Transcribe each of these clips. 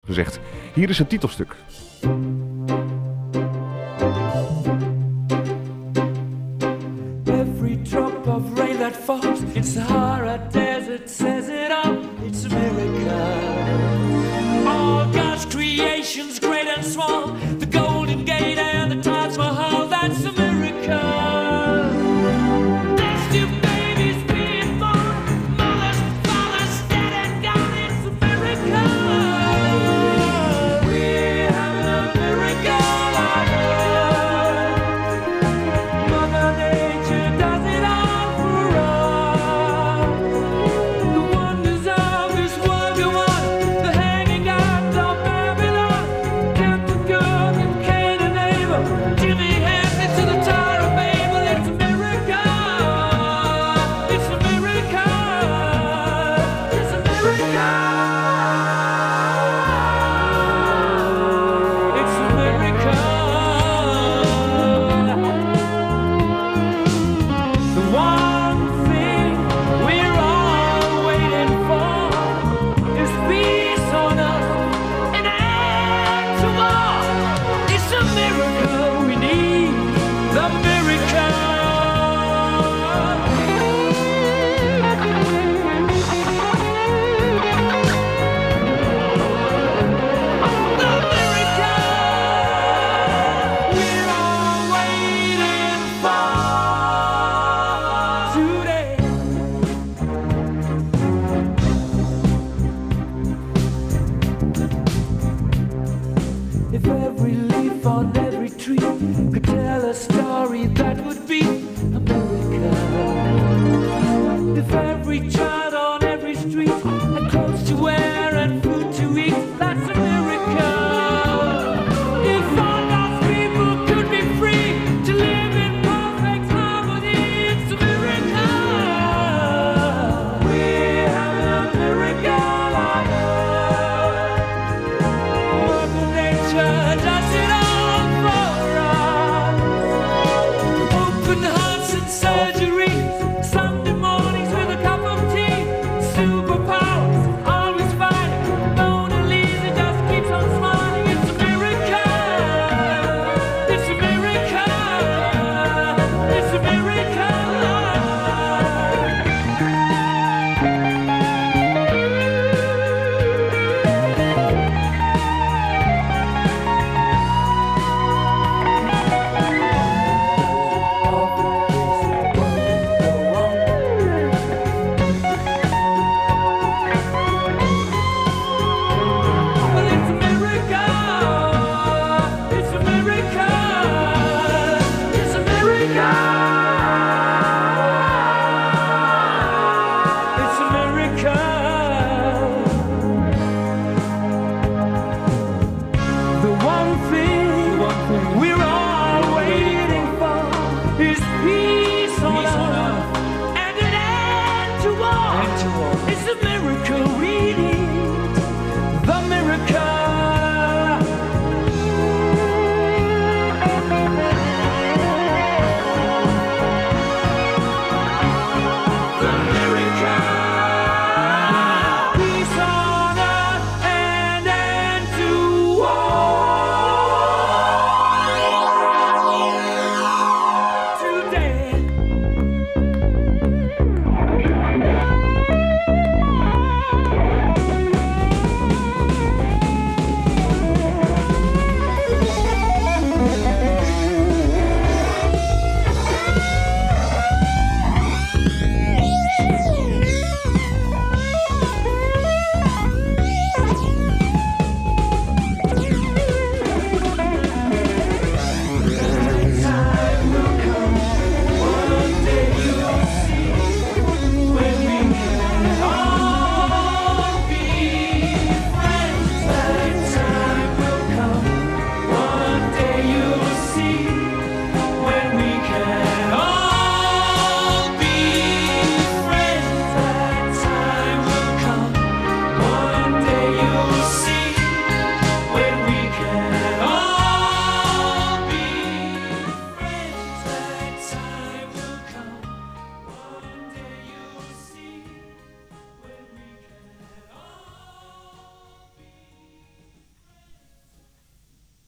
gezegd. Hier is het titelstuk. Every drop of rain that falls in Sahara Desert says it all, it's a miracle. All God's creations, great and small, the Golden Gate and the Taj Mahal, that's a miracle. There's two babies being born, mothers, fathers, dead and gone, it's a miracle. We have a miracle on earth. Mother Nature does it all for us.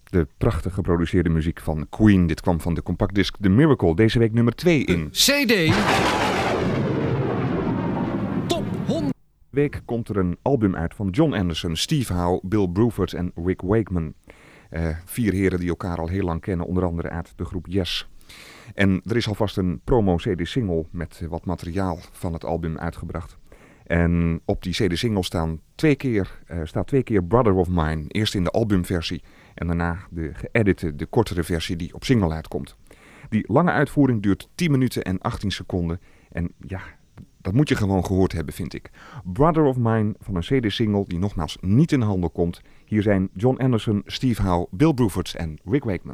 De prachtig geproduceerde muziek van Queen. Dit kwam van de compactdisc The Miracle. Deze week nummer 2 in CD Top 100. Week komt er een album uit van Jon Anderson, Steve Howe, Bill Bruford en Rick Wakeman. 4 heren die elkaar al heel lang kennen, onder andere uit de groep Yes. En er is alvast een promo-CD-single met wat materiaal van het album uitgebracht. En op die CD-single staat 2 keer Brother of Mine. Eerst in de albumversie en daarna de geëdite, de kortere versie die op single uitkomt. Die lange uitvoering duurt 10 minuten en 18 seconden. En ja, dat moet je gewoon gehoord hebben, vind ik. Brother of Mine van een CD-single die nogmaals niet in de handel komt. Hier zijn Jon Anderson, Steve Howe, Bill Bruford en Rick Wakeman.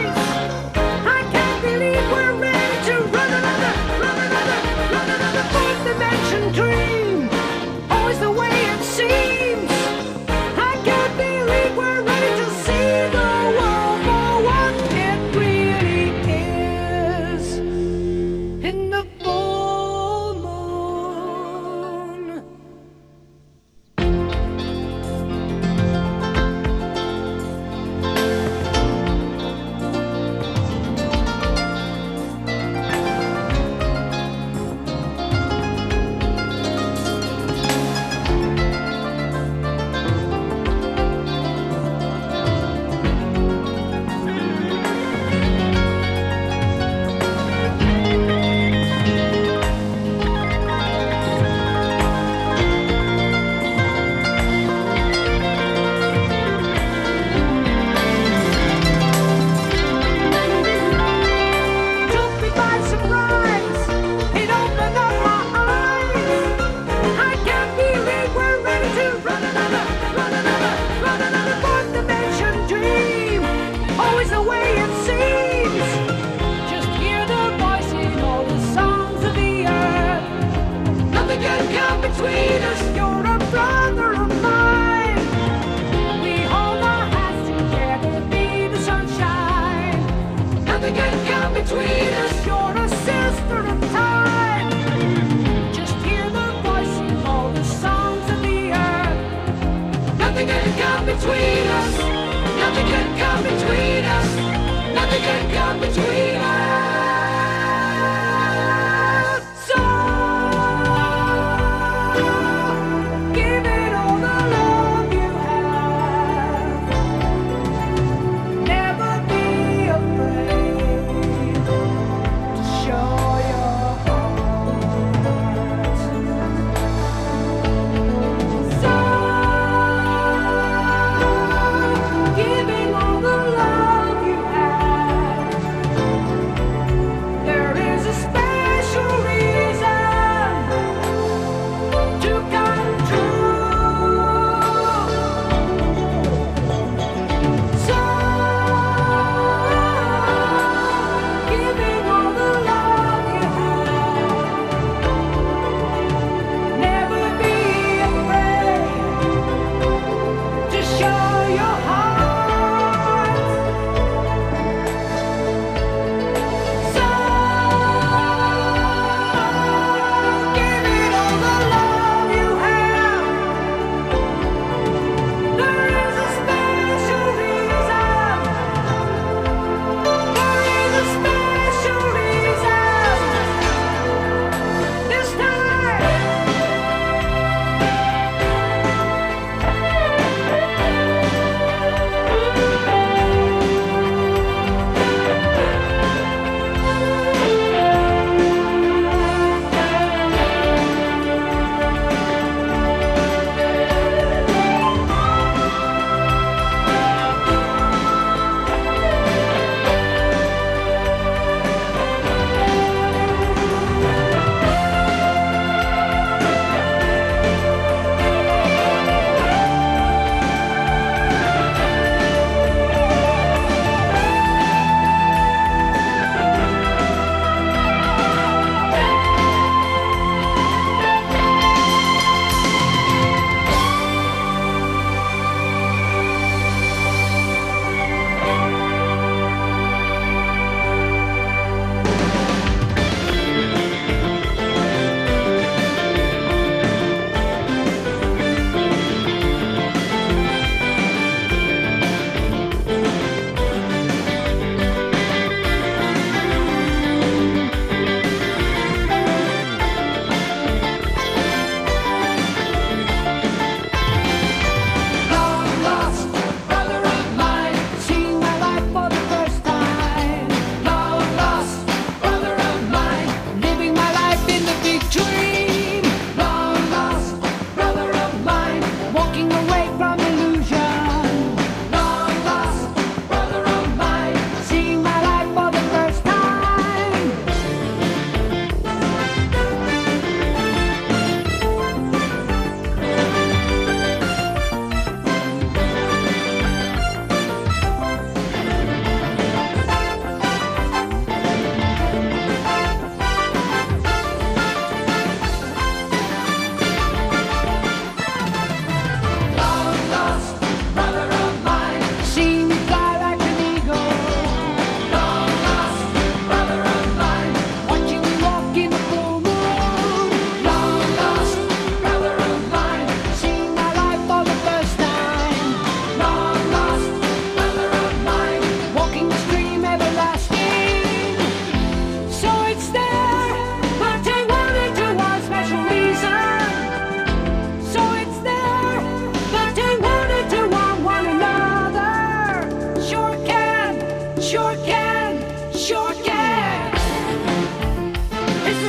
Run another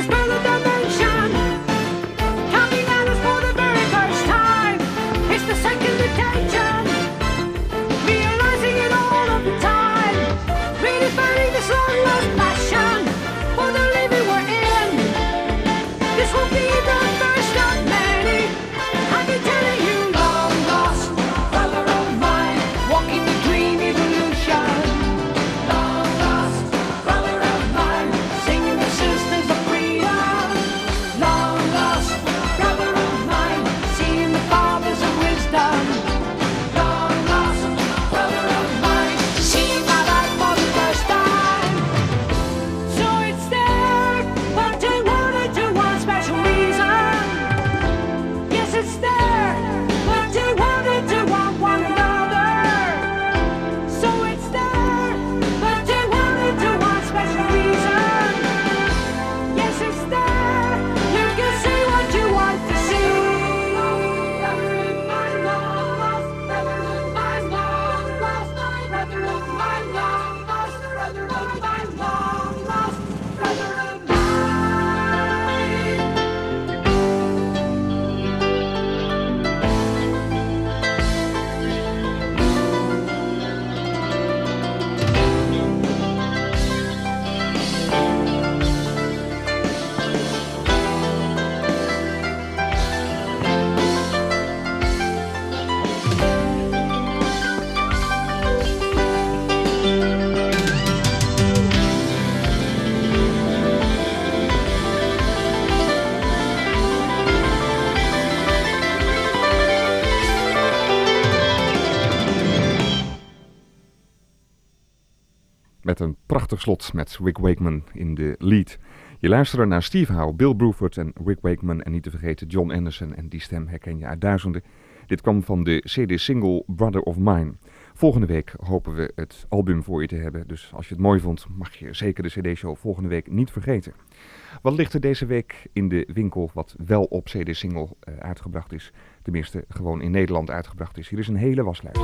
Met een prachtig slot met Rick Wakeman in de lead. Je luisterde naar Steve Howe, Bill Bruford en Rick Wakeman en niet te vergeten John Anderson. En die stem herken je uit duizenden. Dit kwam van de CD-single Brother of Mine. Volgende week hopen we het album voor je te hebben. Dus als je het mooi vond, mag je zeker de CD-show volgende week niet vergeten. Wat ligt er deze week in de winkel wat wel op CD-single uitgebracht is? Tenminste, gewoon in Nederland uitgebracht is. Hier is een hele waslijst.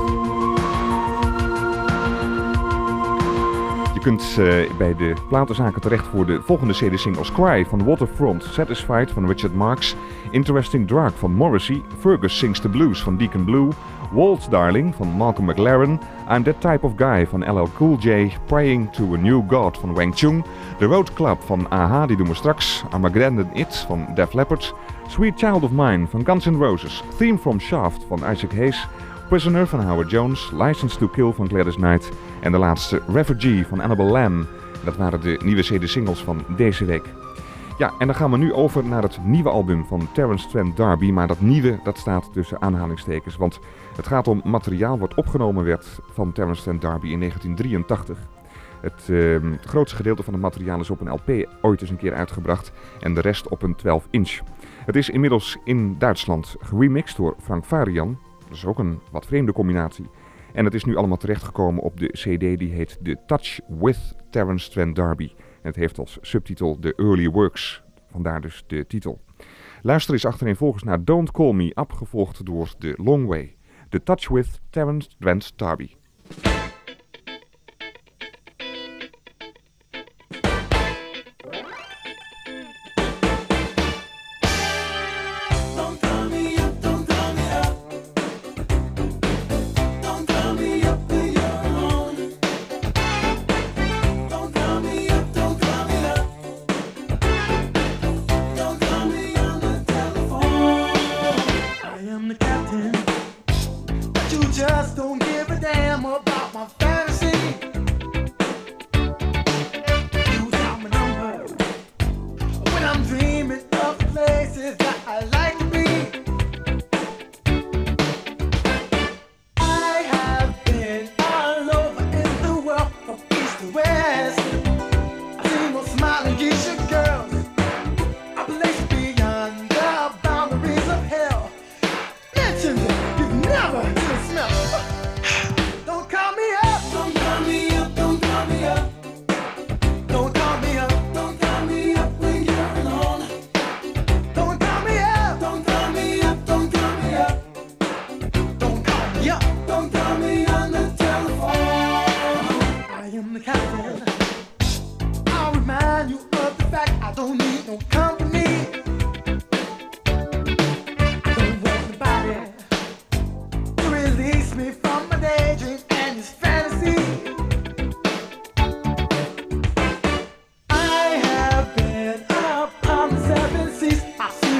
Je kunt bij de platenzaken terecht voor de volgende CD-singles: Cry van Waterfront, Satisfied van Richard Marx, Interesting Drug van Morrissey, Fergus Sings the Blues van Deacon Blue, Waltz Darling van Malcolm McLaren, I'm That Type of Guy van LL Cool J, Praying to a New God van Wang Chung, The Road Club van A.H., die doen we straks, Armageddon It van Def Leppard, Sweet Child of Mine van Guns N' Roses, Theme from Shaft van Isaac Hayes, Prisoner van Howard Jones, License to Kill van Gladys Knight en de laatste Refugee van Annabelle Lamb. Dat waren de nieuwe CD-singles van deze week. Ja, en dan gaan we nu over naar het nieuwe album van Terence Trent D'Arby. Maar dat nieuwe, dat staat tussen aanhalingstekens. Want het gaat om materiaal wat opgenomen werd van Terence Trent D'Arby in 1983. Het grootste gedeelte van het materiaal is op een LP ooit eens een keer uitgebracht. En de rest op een 12-inch. Het is inmiddels in Duitsland geremixed door Frank Farian. Dat is ook een wat vreemde combinatie. En het is nu allemaal terechtgekomen op de CD die heet The Touch with Terence Trent D'Arby. En het heeft als subtitel The Early Works. Vandaar dus de titel. Luister eens achtereenvolgens naar Don't Call Me Up, gevolgd door The Long Way. The Touch with Terence Trent D'Arby.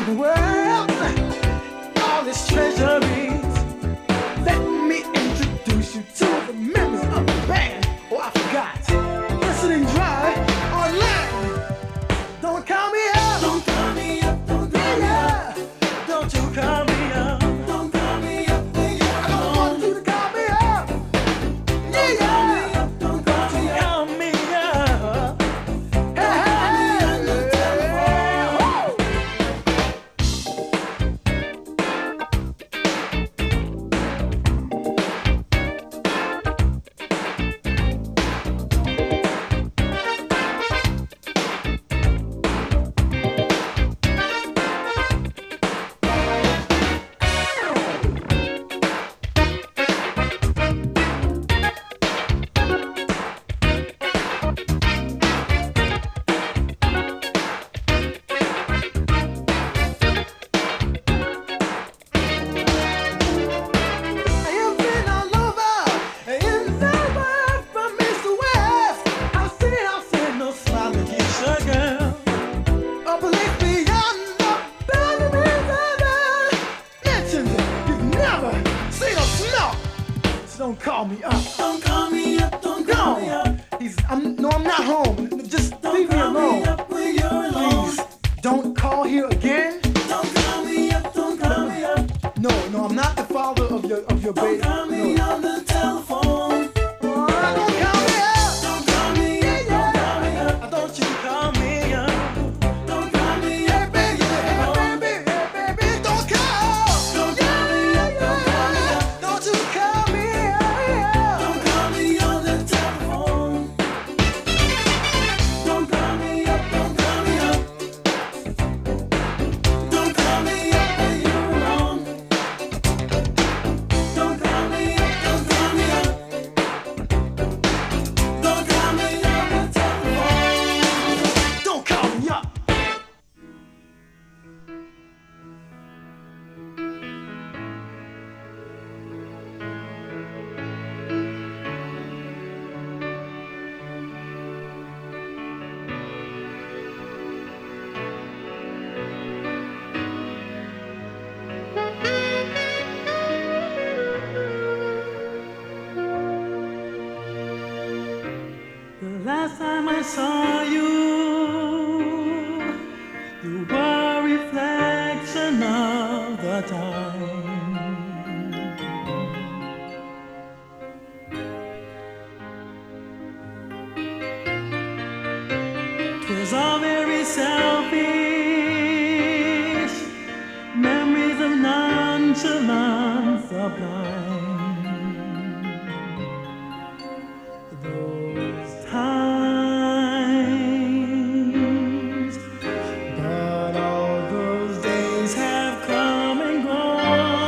the world, all its treasuries. Let me introduce you to the members of the band. Oh, I forgot. Listening dry online. Don't call me up. Don't call me up. Don't call me up. Don't you call me up. Don't call me up. I don't want you to call me up. Yeah, yeah. Don't call me up. Call me up. Hey, don't call me up. Don't call me up. Don't call me up. I'm not home. Just leave me alone. Please, don't call here again. Don't call me up. Don't call me up. No, I'm not the father of your baby. Don't call me on the telephone. Don't call me up. Don't call me up. Don't call me up. Don't you call me up. Don't call me up. Hey baby, don't call. Don't call me up. Don't call me up. Don't you call me up. Don't call me on the telephone. Don't call me up. Don't call me up. Don't call me up when you're alone. Don't call me up. Don't call me up. Don't call me on the telephone. Don't call me up. The last time I saw you, you were a reflection of the time. 'Twas all very selfish, memories of nonchalance sublime. Those times, but all those days have come and gone.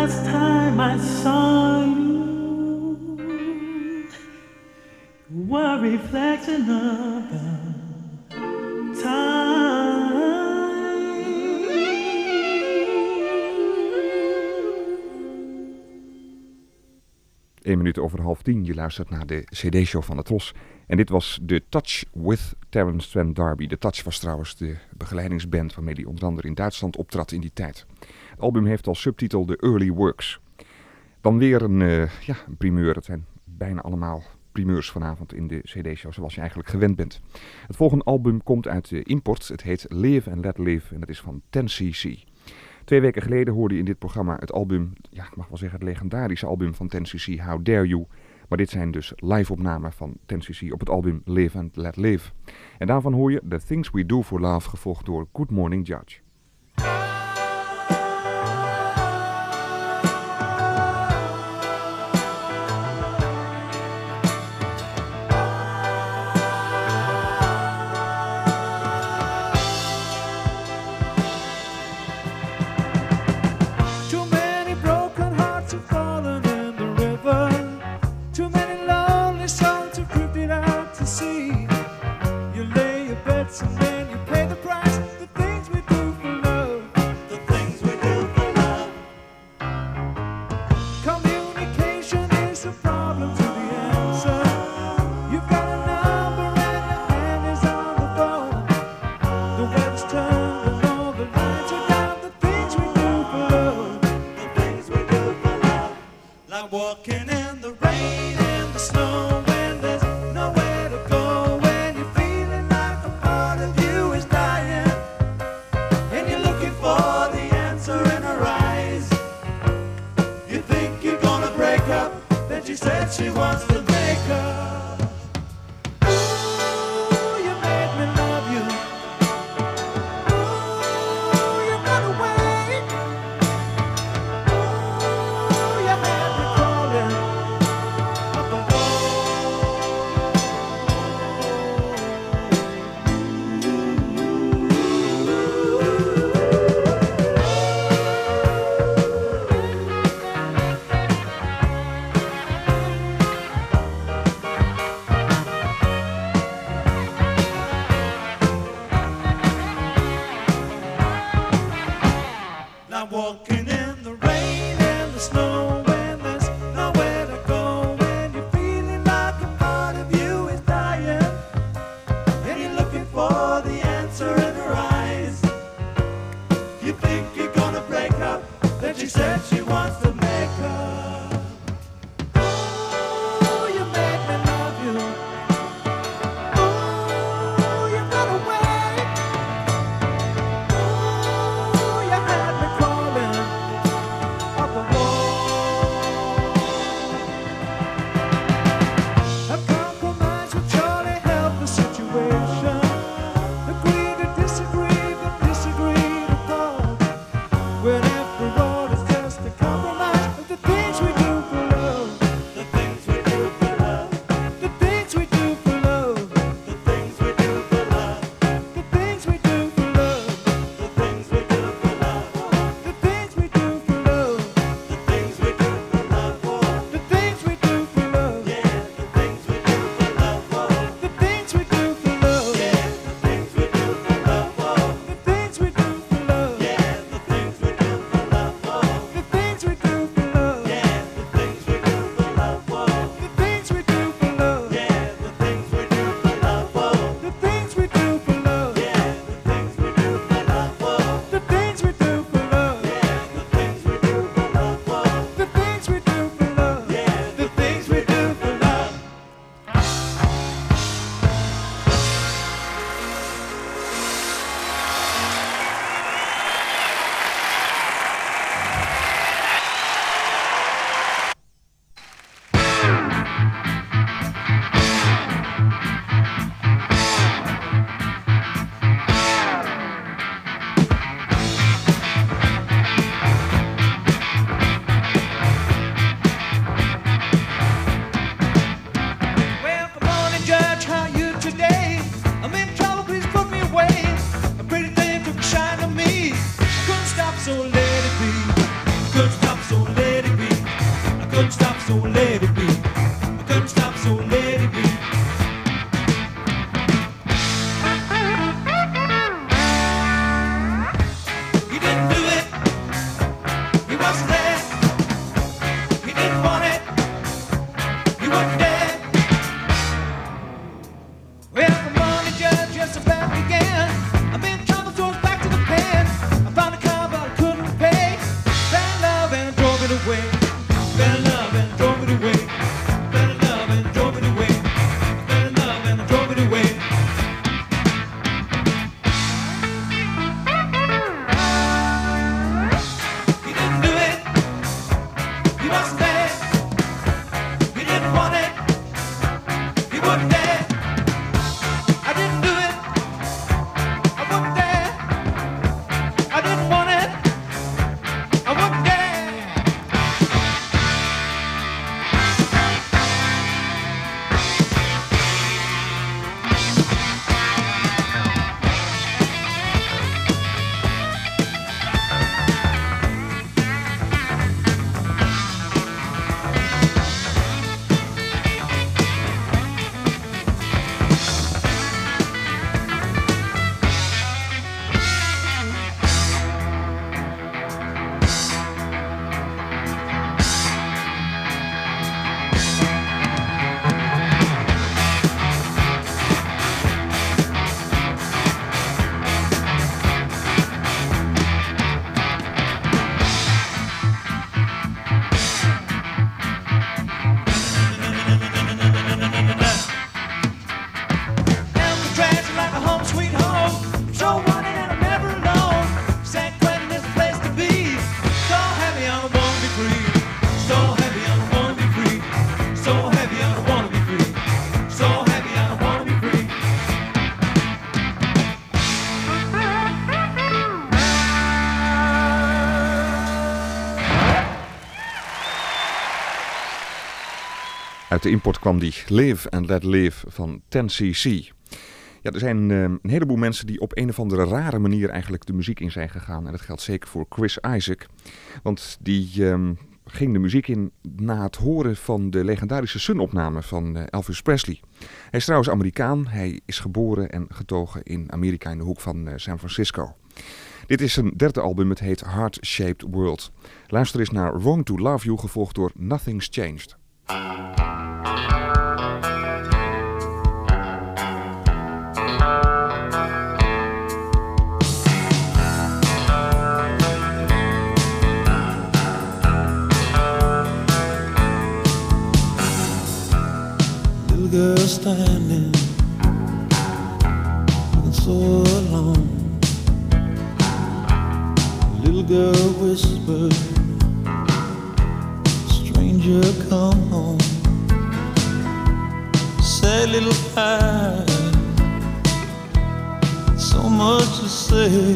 last time I saw you were a reflection of the time. 1 minuut over 9:30. Je luistert naar de CD-show van de Tros. En dit was The Touch with Terence Trent D'Arby. The Touch was trouwens de begeleidingsband waarmee hij onder andere in Duitsland optrad in die tijd. Het album heeft als subtitel The Early Works. Dan weer een primeur. Het zijn bijna allemaal primeurs vanavond in de CD-show zoals je eigenlijk gewend bent. Het volgende album komt uit de import. Het heet Live and Let Live en dat is van 10cc. 2 weken geleden hoorde je in dit programma het album, ja, ik mag wel zeggen het legendarische album van 10cc, How Dare You. Maar dit zijn dus live-opnamen van 10cc op het album Live and Let Live. En daarvan hoor je The Things We Do For Love, gevolgd door Good Morning Judge. When after all it's just a compromise. couldn't stop, so let it be. I couldn't stop, so let it be. He didn't do it. He wasn't there. He didn't want it. He wasn't there. Well, the money judge just about began. I'm in trouble, so it's back to the pen. I found a car, but I couldn't pay. Fell in love and drove it away. Fell in love and drove it away. Fell in love and drove it away. Fell in love and drove it away. He didn't do it. He wasn't there. He didn't want it. He wasn't there. I didn't do it. I wasn't there. I didn't want it. I wasn't there. Alcatraz like a home sweet home. So wanted and I'm never alone. San Quentin is the place to be. So heavy I don't wanna be free. So heavy I don't wanna be free. So heavy I don't wanna be free. So heavy I don't wanna be free. Uit de import kwam die Live and Let Live van 10cc. Ja, er zijn een heleboel mensen die op een of andere rare manier eigenlijk de muziek in zijn gegaan. En dat geldt zeker voor Chris Isaak. Want die ging de muziek in na het horen van de legendarische Sun-opname van Elvis Presley. Hij is trouwens Amerikaan. Hij is geboren en getogen in Amerika in de hoek van San Francisco. Dit is zijn derde album, het heet Heart Shaped World. Luister eens naar Wrong to Love You, gevolgd door Nothing's Changed. Little girl standing, looking so alone. Little girl whispered, stranger come home. Sad little pie, so much to say.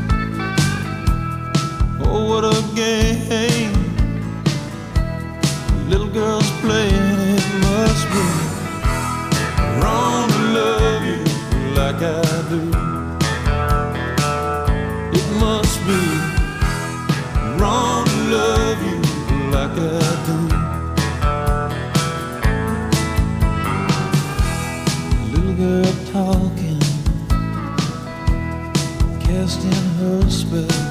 Oh, what a game little girls playing. It must be wrong to love you like I do. It must be wrong to love you like I do. Little girl talking, casting her spell.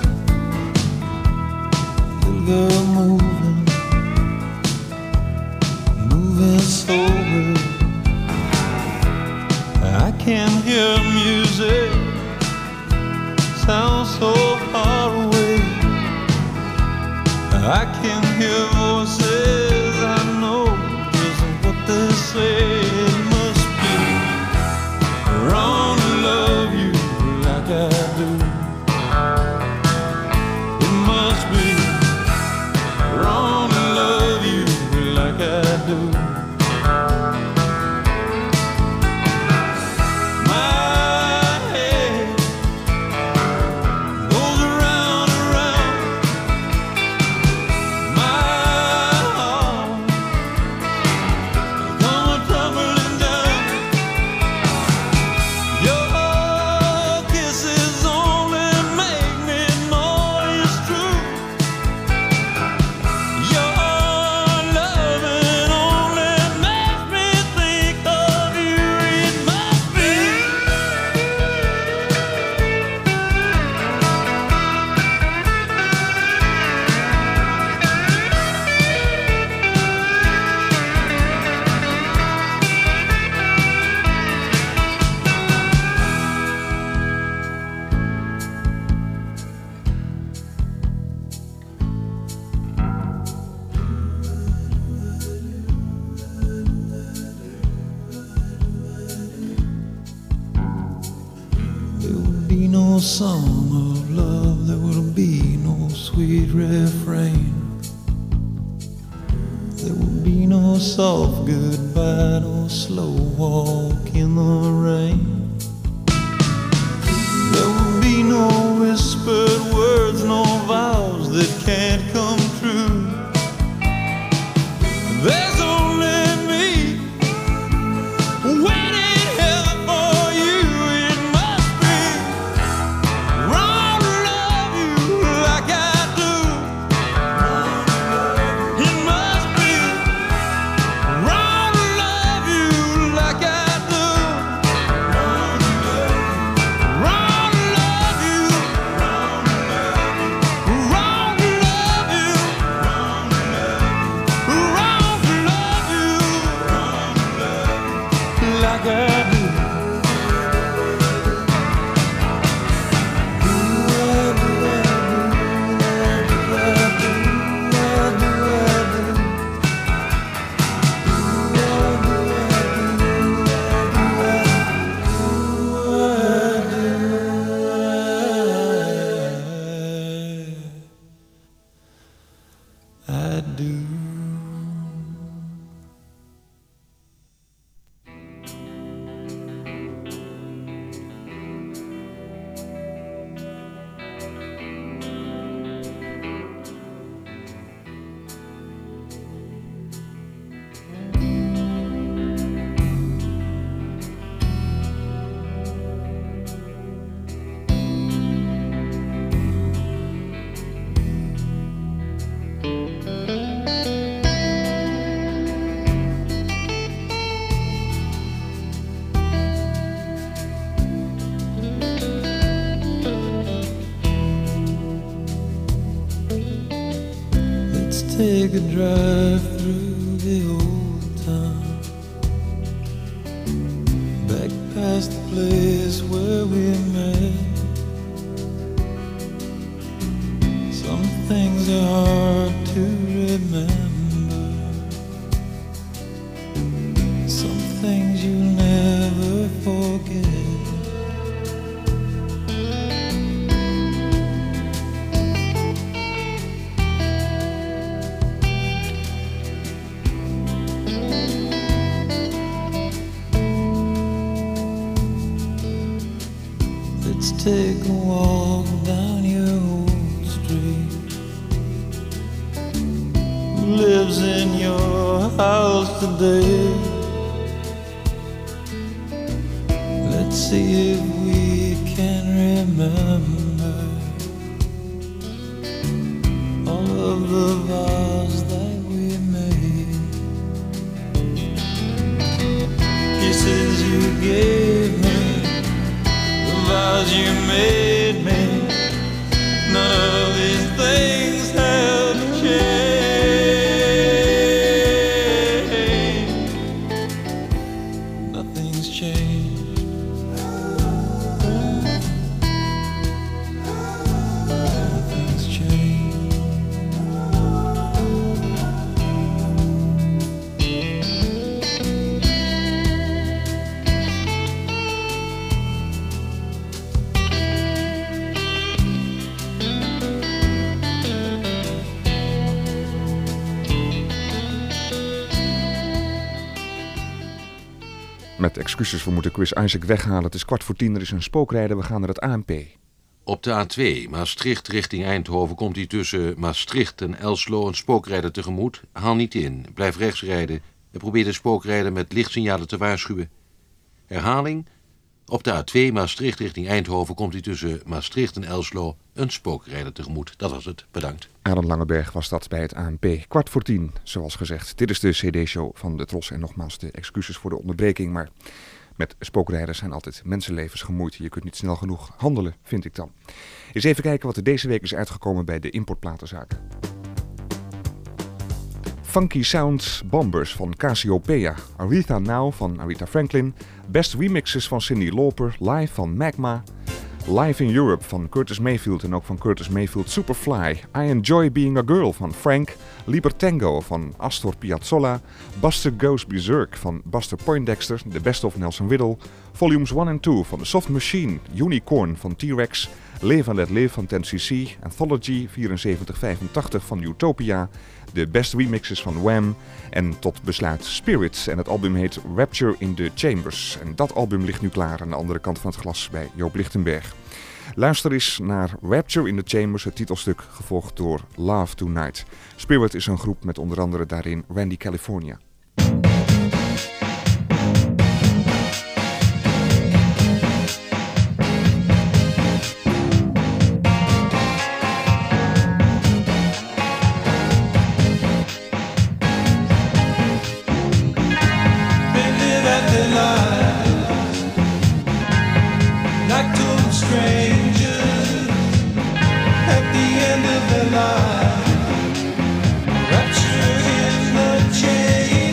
Little girl moving, moving so well. I can hear music sound so far away. I can hear voices, I know just what they say. It must be wrong to love you like I do. It must be wrong to love you like I do. song of love, there will be no sweet refrain. There will be no soft goodbye, no slow walk in the rain. There will be no whispered words, no vows that can't come true. There's only me waiting here for you. It must be wrong to love you like I do. It must be wrong to love you like I do. Wrong to love you. Wrong to love you. Wrong to love you like I do. I do. Let's take a drive through the old town, back past the place where we met. Some things are hard to remember, some things you'll never forget. Let's take a walk down your old street. Who lives in your house today? Let's see if we can remember all of the vows that we made. Kisses you gave me, vows you made me, none of these things have changed. Nothing's changed. Nothing's changed. Met excuses, we moeten Chris Isaak weghalen. Het is 9:15, er is een spookrijder, we gaan naar het ANP. Op de A2 Maastricht richting Eindhoven komt hij tussen Maastricht en Elslo een spookrijder tegemoet. Haal niet in, blijf rechts rijden en probeer de spookrijder met lichtsignalen te waarschuwen. Herhaling, op de A2 Maastricht richting Eindhoven komt hij tussen Maastricht en Elslo een spookrijder tegemoet. Dat was het, bedankt. Alan Langeberg was dat bij het ANP. 9:15, zoals gezegd. Dit is de CD-show van de Tros en nogmaals de excuses voor de onderbreking, maar met spookrijders zijn altijd mensenlevens gemoeid. Je kunt niet snel genoeg handelen, vind ik dan. Eens even kijken wat er deze week is uitgekomen bij de importplatenzaak. Funky Sounds Bombers van Cassiopeia, Aretha Now van Aretha Franklin, Best Remixes van Cyndi Lauper, Live van Magma, Live in Europe van Curtis Mayfield en ook van Curtis Mayfield Superfly. I Enjoy Being a Girl van Frank. Libertango van Astor Piazzolla. Buster Goes Berserk van Buster Poindexter. The Best of Nelson Riddle. Volumes 1 en 2 van The Soft Machine. Unicorn van T-Rex. Live and Let Live van 10cc. Anthology 7485 van Utopia. De best remixes van Wham. En tot besluit Spirits. En het album heet Rapture in the Chambers. En dat album ligt nu klaar aan de andere kant van het glas bij Joop Lichtenberg. Luister eens naar Rapture in the Chambers, het titelstuk, gevolgd door Love Tonight. Spirit is een groep met onder andere daarin Randy California. Rapture in the chain.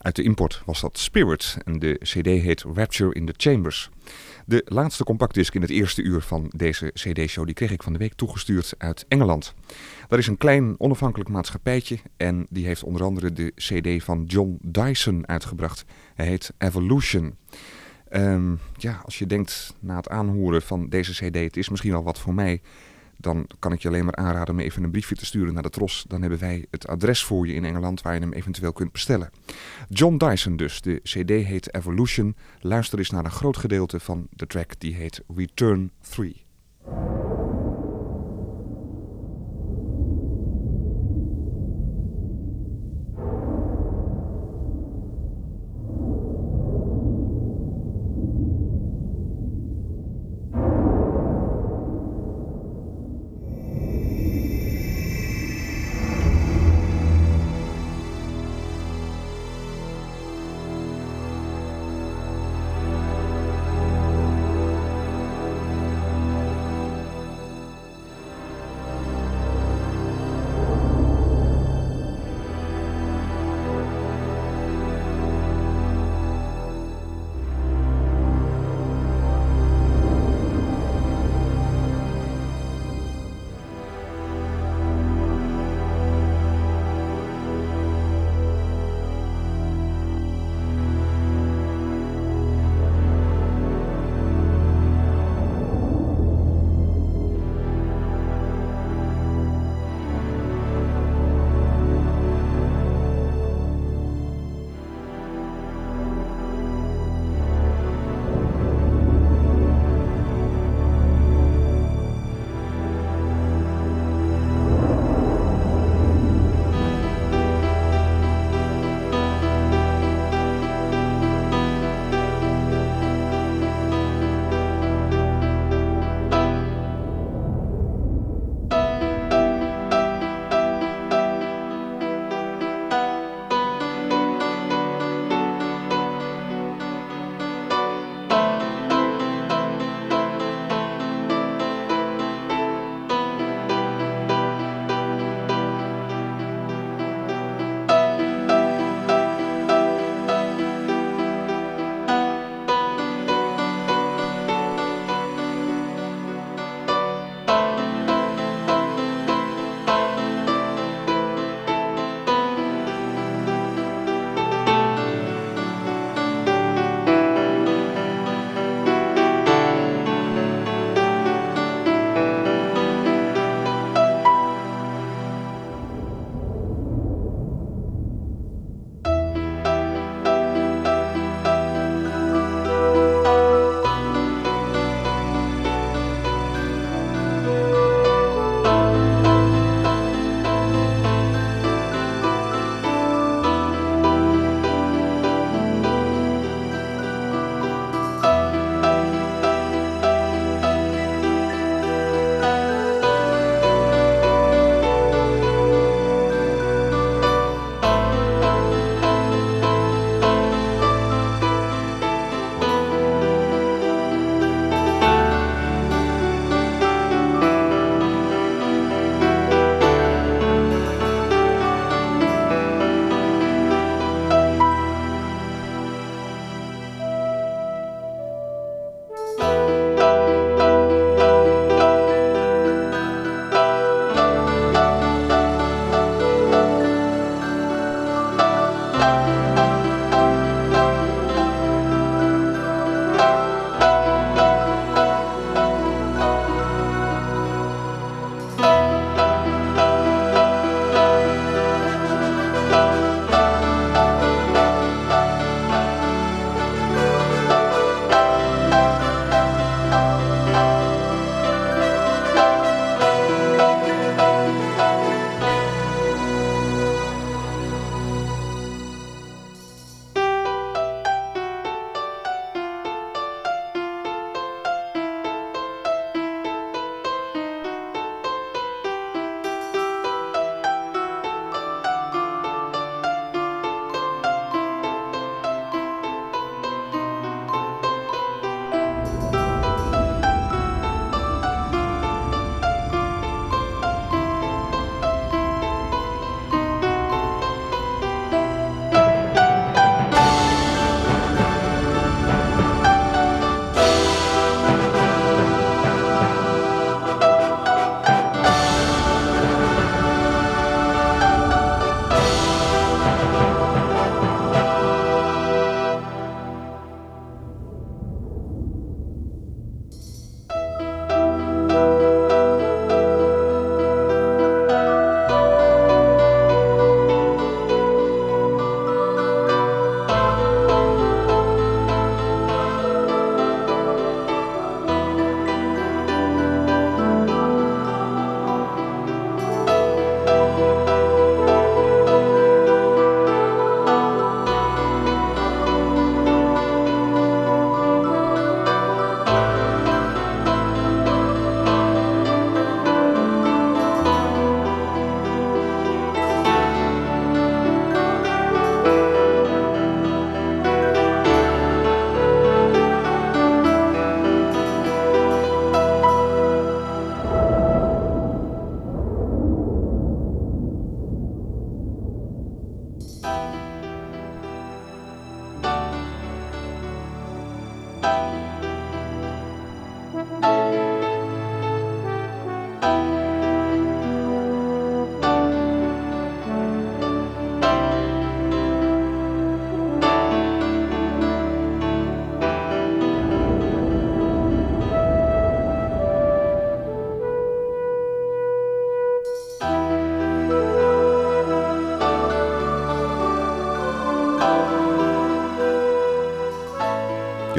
Uit de import was dat Spirit en de cd heet Rapture in the Chambers. De laatste compactdisc in het eerste uur van deze cd-show die kreeg ik van de week toegestuurd uit Engeland. Dat is een klein onafhankelijk maatschappijtje en die heeft onder andere de cd van John Dyson uitgebracht. Hij heet Evolution. Als je denkt na het aanhoren van deze cd, het is misschien al wat voor mij, dan kan ik je alleen maar aanraden om even een briefje te sturen naar de Tros. Dan hebben wij het adres voor je in Engeland waar je hem eventueel kunt bestellen. John Dyson dus, de cd heet Evolution. Luister eens naar een groot gedeelte van de track die heet Return 3.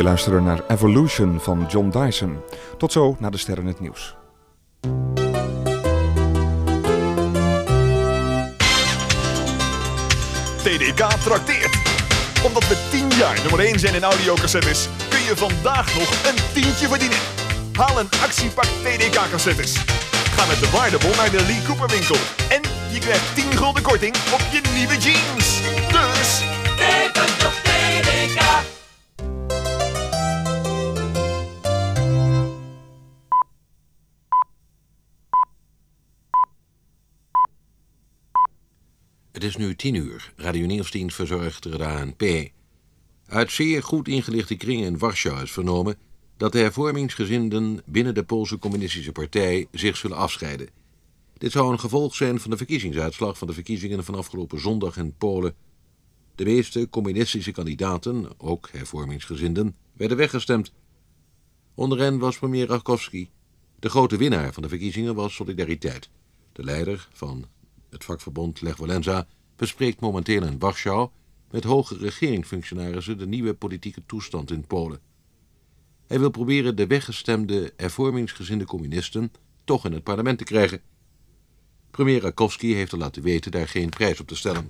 Je luisterde naar Evolution van John Dyson. Tot zo naar de sterren het nieuws. TDK trakteert. Omdat we 10 jaar nummer 1 zijn in audiocassettes, kun je vandaag nog een tientje verdienen. Haal een actiepak TDK-cassettes. Ga met de waardebon naar de Lee Cooper winkel. En je krijgt 10 gulden korting op je nieuwe jeans. Dus... Teken op TDK. Het is nu 10:00. Radio Nieuwsdienst verzorgt door de ANP. Uit zeer goed ingelichte kringen in Warschau is vernomen dat de hervormingsgezinden binnen de Poolse Communistische Partij zich zullen afscheiden. Dit zou een gevolg zijn van de verkiezingsuitslag van de verkiezingen van afgelopen zondag in Polen. De meeste communistische kandidaten, ook hervormingsgezinden, werden weggestemd. Onder hen was premier Rakowski. De grote winnaar van de verkiezingen was Solidariteit. De leider van het vakverbond Lech Walesa bespreekt momenteel in Warschau met hoge regeringsfunctionarissen de nieuwe politieke toestand in Polen. Hij wil proberen de weggestemde hervormingsgezinde communisten toch in het parlement te krijgen. Premier Rakowski heeft al laten weten daar geen prijs op te stellen.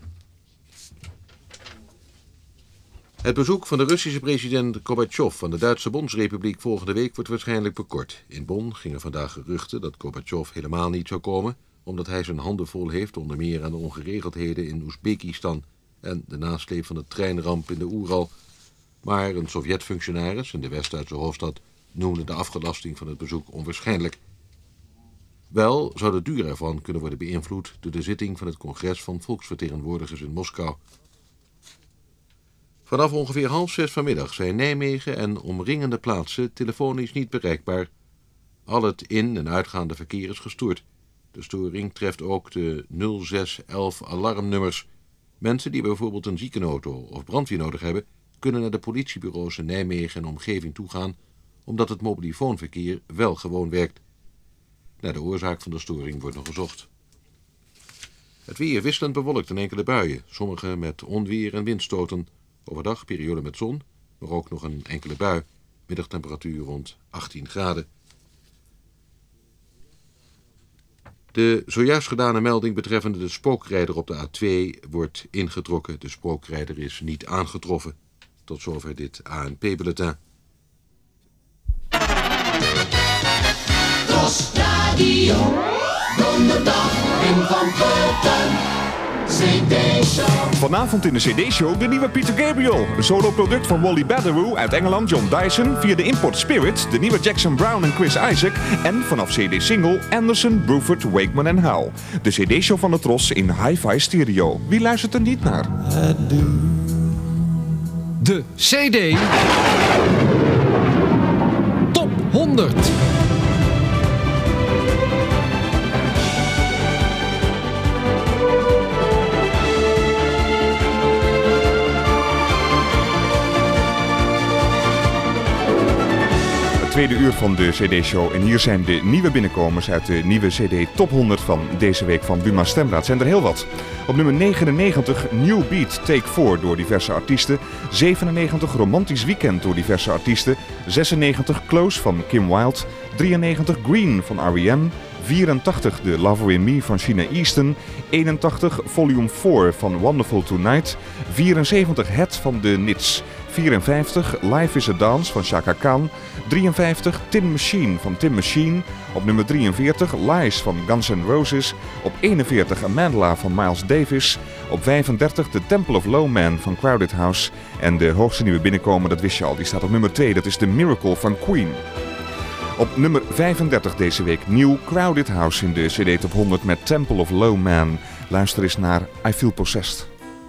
Het bezoek van de Russische president Gorbachev aan de Duitse Bondsrepubliek volgende week wordt waarschijnlijk bekort. In Bonn gingen vandaag geruchten dat Gorbachev helemaal niet zou komen, omdat hij zijn handen vol heeft onder meer aan de ongeregeldheden in Oezbekistan en de nasleep van de treinramp in de Oeral. Maar een Sovjet-functionaris in de West-Duitse hoofdstad noemde de afgelasting van het bezoek onwaarschijnlijk. Wel zou de duur ervan kunnen worden beïnvloed door de zitting van het congres van volksvertegenwoordigers in Moskou. Vanaf ongeveer 5:30 vanmiddag zijn Nijmegen en omringende plaatsen telefonisch niet bereikbaar. Al het in- en uitgaande verkeer is gestoord. De storing treft ook de 0611 alarmnummers. Mensen die bijvoorbeeld een ziekenauto of brandweer nodig hebben, kunnen naar de politiebureaus in Nijmegen en omgeving toegaan, omdat het mobielefoonverkeer wel gewoon werkt. Naar de oorzaak van de storing wordt nog gezocht. Het weer wisselend bewolkt en enkele buien, sommige met onweer en windstoten. Overdag periode met zon, maar ook nog een enkele bui. Middagtemperatuur rond 18 graden. De zojuist gedane melding betreffende de spookrijder op de A2 wordt ingetrokken. De spookrijder is niet aangetroffen. Tot zover dit ANP-bulletin. Tros Radio, donderdag Wim van Peuten, CD-show. Vanavond in de CD-show de nieuwe Peter Gabriel. Een solo-product van Wally Badarou uit Engeland, John Dyson. Via de Import Spirit, de nieuwe Jackson Browne en Chris Isaak. En vanaf CD-single Anderson, Bruford, Wakeman en Howell. De CD-show van de Tros in hi-fi stereo. Wie luistert er niet naar? De CD Top 100. Tweede uur van de CD-show en hier zijn de nieuwe binnenkomers uit de nieuwe CD Top 100 van deze week van Buma Stemraad. Zijn er heel wat. Op nummer 99 New Beat Take 4 door diverse artiesten. 97 Romantisch Weekend door diverse artiesten. 96 Close van Kim Wilde. 93 Green van R.E.M. 84 The Lover in Me van Sheena Easton. 81 Volume 4 van Wonderful Tonight. 74 Het van de Nits. 54 Life is a Dance van Chaka Khan. 53 Tin Machine van Tin Machine. Op nummer 43 Lies van Guns N' Roses. Op 41 Amandla van Miles Davis. Op 35 The Temple of Low Man van Crowded House. En de hoogste nieuwe binnenkomen, dat wist je al, die staat op nummer 2. Dat is The Miracle van Queen. Op nummer 35 deze week nieuw Crowded House in de CD Top 100 met Temple of Low Man. Luister eens naar I Feel Possessed.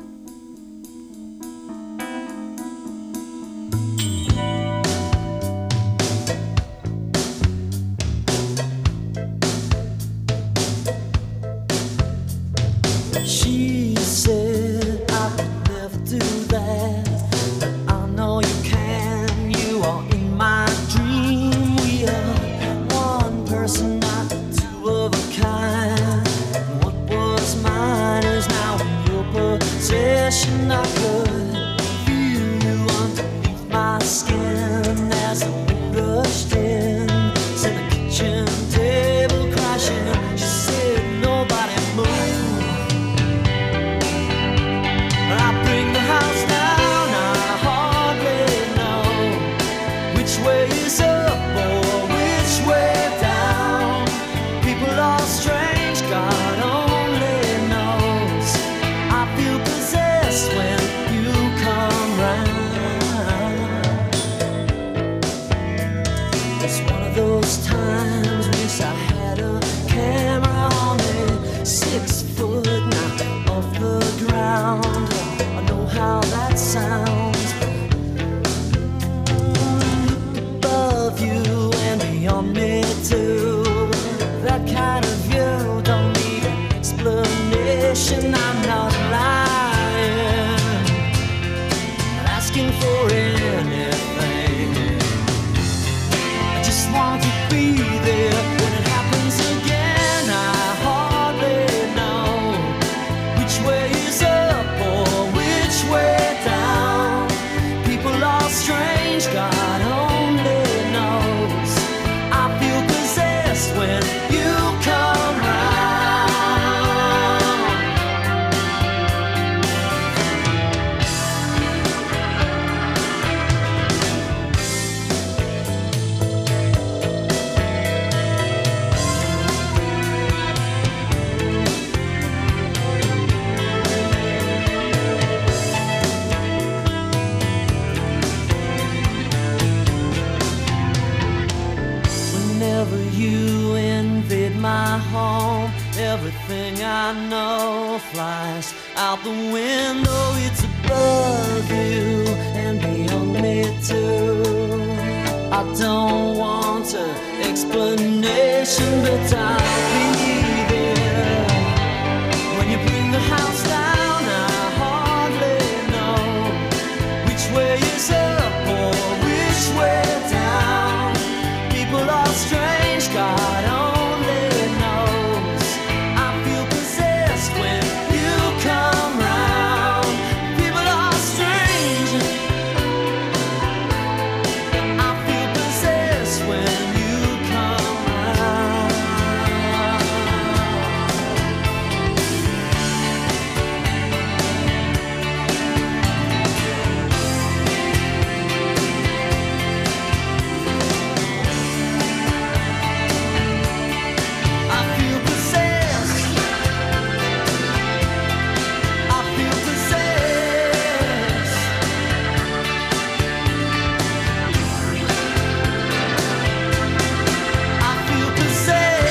She said I could never do that, but I know you can. You are in my dream. We are one person, not two of a kind. What was mine is now in your possession. I could feel you underneath my skin. wishing I'm not lying, asking for anything. I just want to be there when it happens again. I hardly know which way is up or which way down. People are strange, God only knows. I feel possessed when you come round. Whenever you invade my home, everything I know flies out the window. It's above you and beyond me too. I don't want an explanation, but I'll be there. When you bring the house down, I hardly know which way is up or which way down. People are strange, God only knows. I feel possessed when you come round. People are strange. I feel possessed when you come round. I feel possessed. I feel possessed. I feel possessed.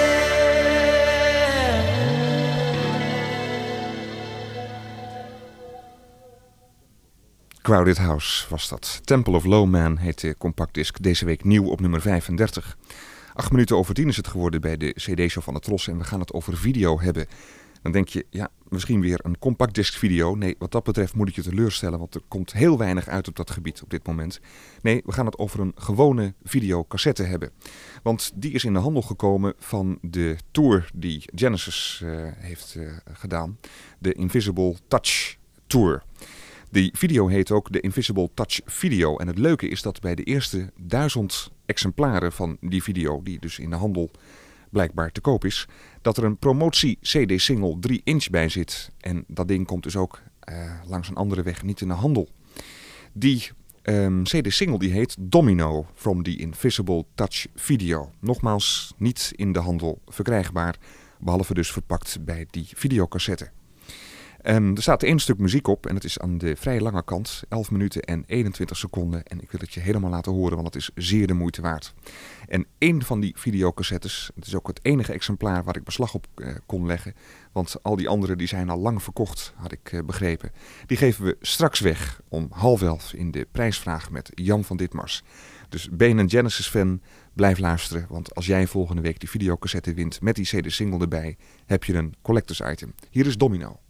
Crowded House was dat. Temple of Low Man heet de compactdisc, deze week nieuw op nummer 35. 8 minuten over 10 is het geworden bij de CD-show van de Tros en we gaan het over video hebben. Dan denk je, ja, misschien weer een compactdisc video. Nee, wat dat betreft moet ik je teleurstellen, want er komt heel weinig uit op dat gebied op dit moment. Nee, we gaan het over een gewone videocassette hebben. Want die is in de handel gekomen van de tour die Genesis heeft gedaan. De Invisible Touch Tour. Die video heet ook de Invisible Touch Video. En het leuke is dat bij de eerste 1000 exemplaren van die video, die dus in de handel blijkbaar te koop is, dat er een promotie CD-single 3-inch bij zit. En dat ding komt dus ook langs een andere weg niet in de handel. Die CD-single die heet Domino from the Invisible Touch Video. Nogmaals, niet in de handel verkrijgbaar, behalve dus verpakt bij die videocassette. Er staat 1 stuk muziek op en het is aan de vrij lange kant, 11 minuten en 21 seconden. En ik wil het je helemaal laten horen, want het is zeer de moeite waard. En 1 van die videocassettes, het is ook het enige exemplaar waar ik beslag op kon leggen, want al die andere die zijn al lang verkocht, had ik begrepen. Die geven we straks weg om 10:30 in de prijsvraag met Jan van Ditmars. Dus ben je een Genesis-fan, blijf luisteren, want als jij volgende week die videocassette wint met die CD-single erbij, heb je een collectors item. Hier is Domino.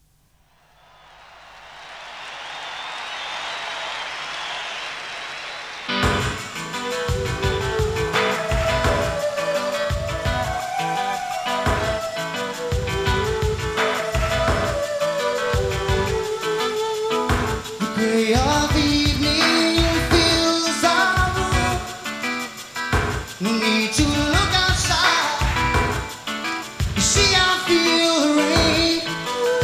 Gray of evening fills our room. No need to look outside. You see, I feel the rain.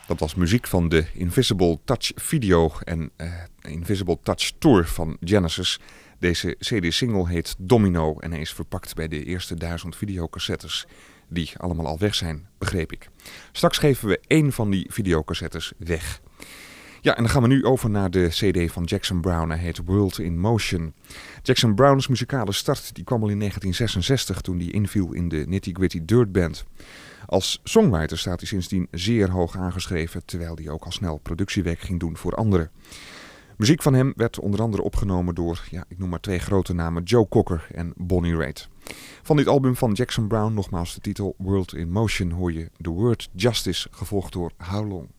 Dat was muziek van de Invisible Touch video en Invisible Touch Tour van Genesis. Deze CD-single heet Domino en hij is verpakt bij de eerste 1000 videocassettes die allemaal al weg zijn, begreep ik. Straks geven we 1 van die videocassettes weg. Ja, en dan gaan we nu over naar de CD van Jackson Browne. Hij heet World in Motion. Jackson Browne's muzikale start die kwam al in 1966 toen hij inviel in de Nitty Gritty Dirt Band. Als songwriter staat hij sindsdien zeer hoog aangeschreven, terwijl hij ook al snel productiewerk ging doen voor anderen. Muziek van hem werd onder andere opgenomen door, ik noem maar 2 grote namen, Joe Cocker en Bonnie Raitt. Van dit album van Jackson Browne, nogmaals de titel World in Motion, hoor je The Word Justice, gevolgd door How Long.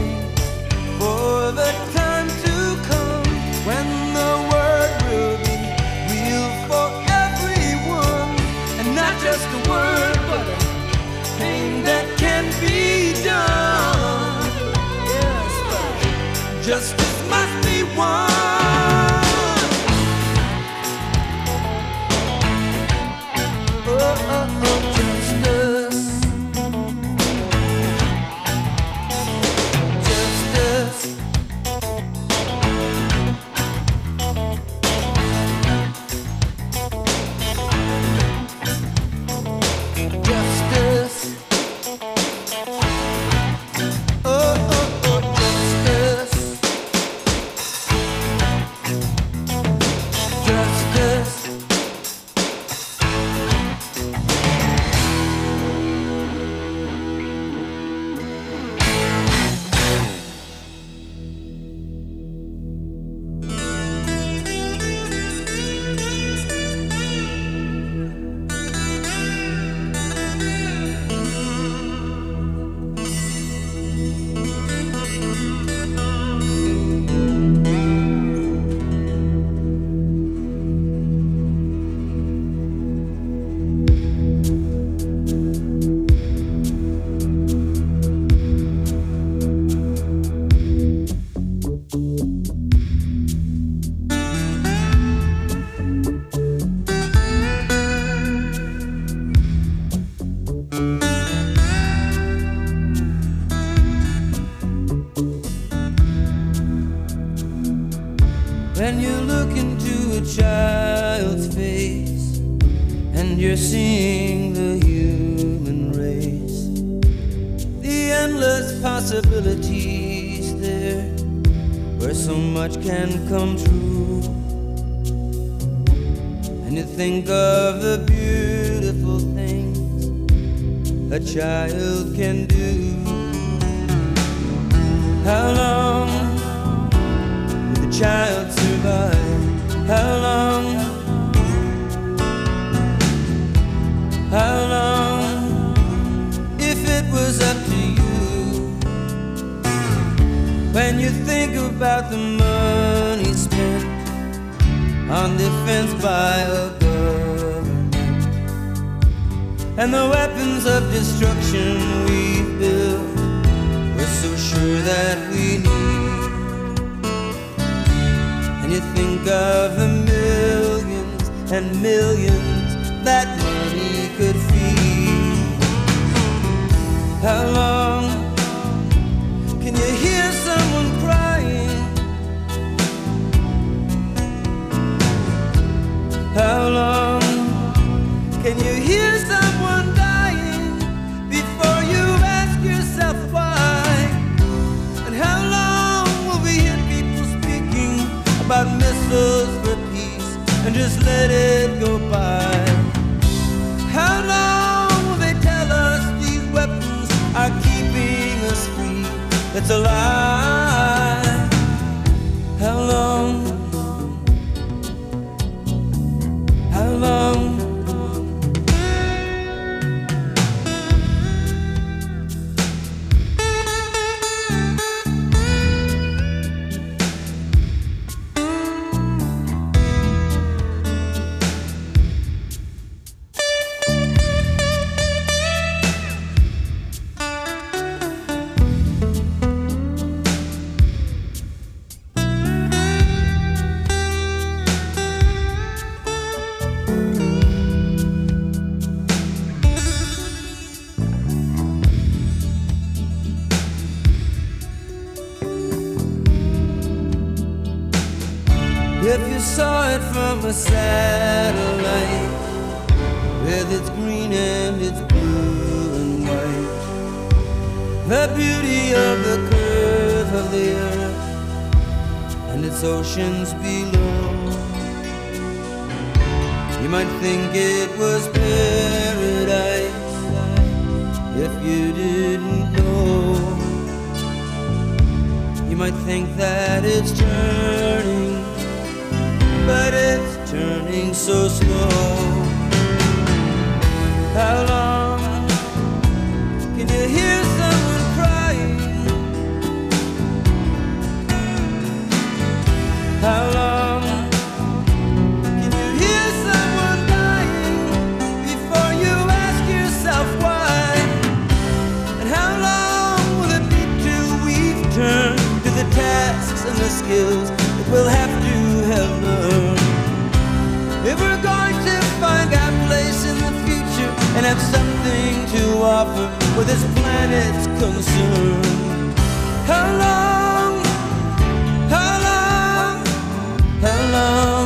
The time to come when the word will be When you look into a child's face and you're seeing the human race, the endless possibilities there, where so much can come true. And you think of the beautiful things a child can do. How long will the child survive? How long? How long? If it was up to you. When you think about the money spent on defense by a government and the weapons of destruction we've built, we're so sure that we need. And you think of the millions and millions that money could feed. How long can you hear someone crying? How long can you hear someone dying before you ask yourself why? And how long will we hear people speaking about missiles for peace and just let it go by? How long will they tell us these weapons are keeping us free? It's a lie. How long? How long? If you saw it from a satellite, with its green and its blue and white, the beauty of the curve of the earth and its oceans below, you might think it was paradise if you didn't know. You might think that it's turning, but it's turning so slow. How long can you hear someone crying? How long can you hear someone dying before you ask yourself why? And how long will it be till we've turned to the tasks and the skills that we'll have to have learned? If we're going to find our place in the future and have something to offer where this planet's concerned, how long? How long? How long?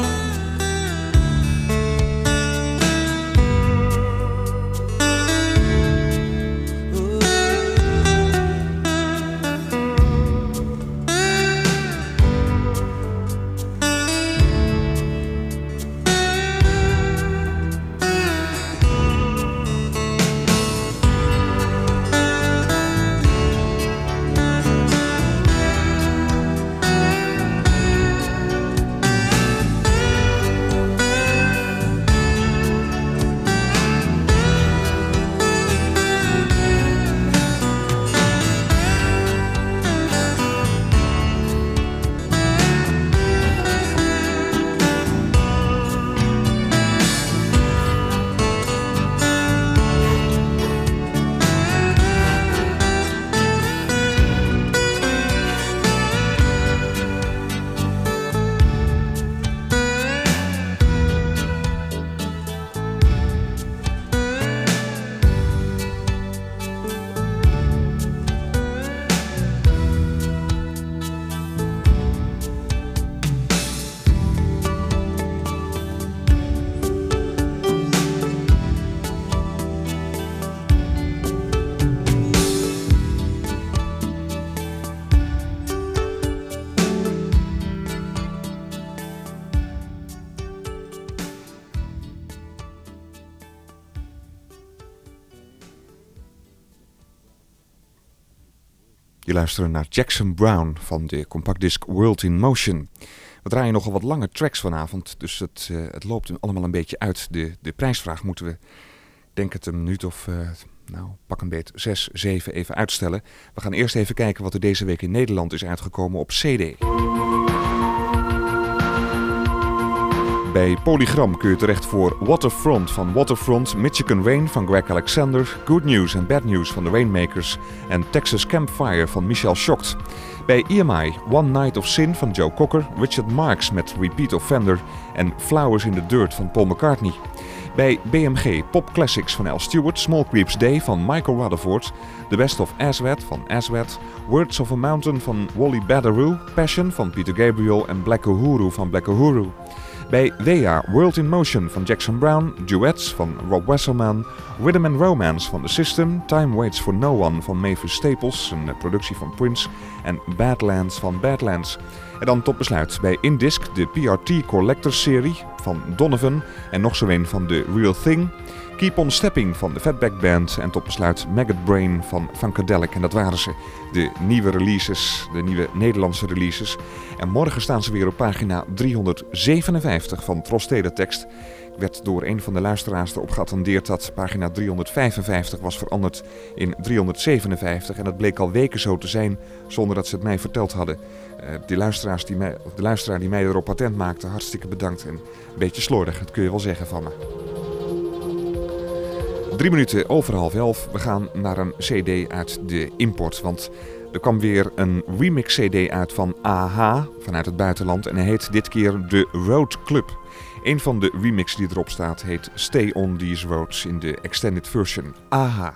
Je luistert naar Jackson Browne van de compactdisc World in Motion. We draaien nogal wat lange tracks vanavond, dus het loopt allemaal een beetje uit. De prijsvraag moeten we, denk het, een minuut of pak een beet 6, 7 even uitstellen. We gaan eerst even kijken wat er deze week in Nederland is uitgekomen op CD. Bij Polygram kun je terecht voor Waterfront van Waterfront, Michigan Rain van Greg Alexander, Good News and Bad News van The Rainmakers en Texas Campfire van Michel Schocht. Bij EMI One Night of Sin van Joe Cocker, Richard Marx met Repeat Offender en Flowers in the Dirt van Paul McCartney. Bij BMG Pop Classics van Al Stewart, Small Creeps Day van Michael Rutherford, The Best of Aswad van Aswad, Words of a Mountain van Wally Badarou, Passion van Peter Gabriel en Black Uhuru van Black Uhuru. Bij WEA World in Motion van Jackson Browne, Duets van Rob Wesselman, Rhythm and Romance van The System, Time Waits for No One van Mavis Staples, een productie van Prince, en Badlands van Badlands. En dan tot besluit bij Indisc de PRT Collectors serie van Donovan en nog zo een van The Real Thing. Keep on Stepping van de Fatback Band en tot besluit Maggot Brain van Funkadelic. En dat waren ze, de nieuwe releases, de nieuwe Nederlandse releases. En morgen staan ze weer op pagina 357 van Tros Teletext. Ik werd door een van de luisteraars erop geattendeerd dat pagina 355 was veranderd in 357. En dat bleek al weken zo te zijn zonder dat ze het mij verteld hadden. De luisteraar die mij erop attent maakte, hartstikke bedankt. En een beetje slordig, dat kun je wel zeggen van me. 3 minuten over 10:30. We gaan naar een cd uit de import. Want er kwam weer een remix cd uit van AHA vanuit het buitenland. En hij heet dit keer The Road Club. Een van de remixen die erop staat heet Stay on These Roads in de extended version. AHA.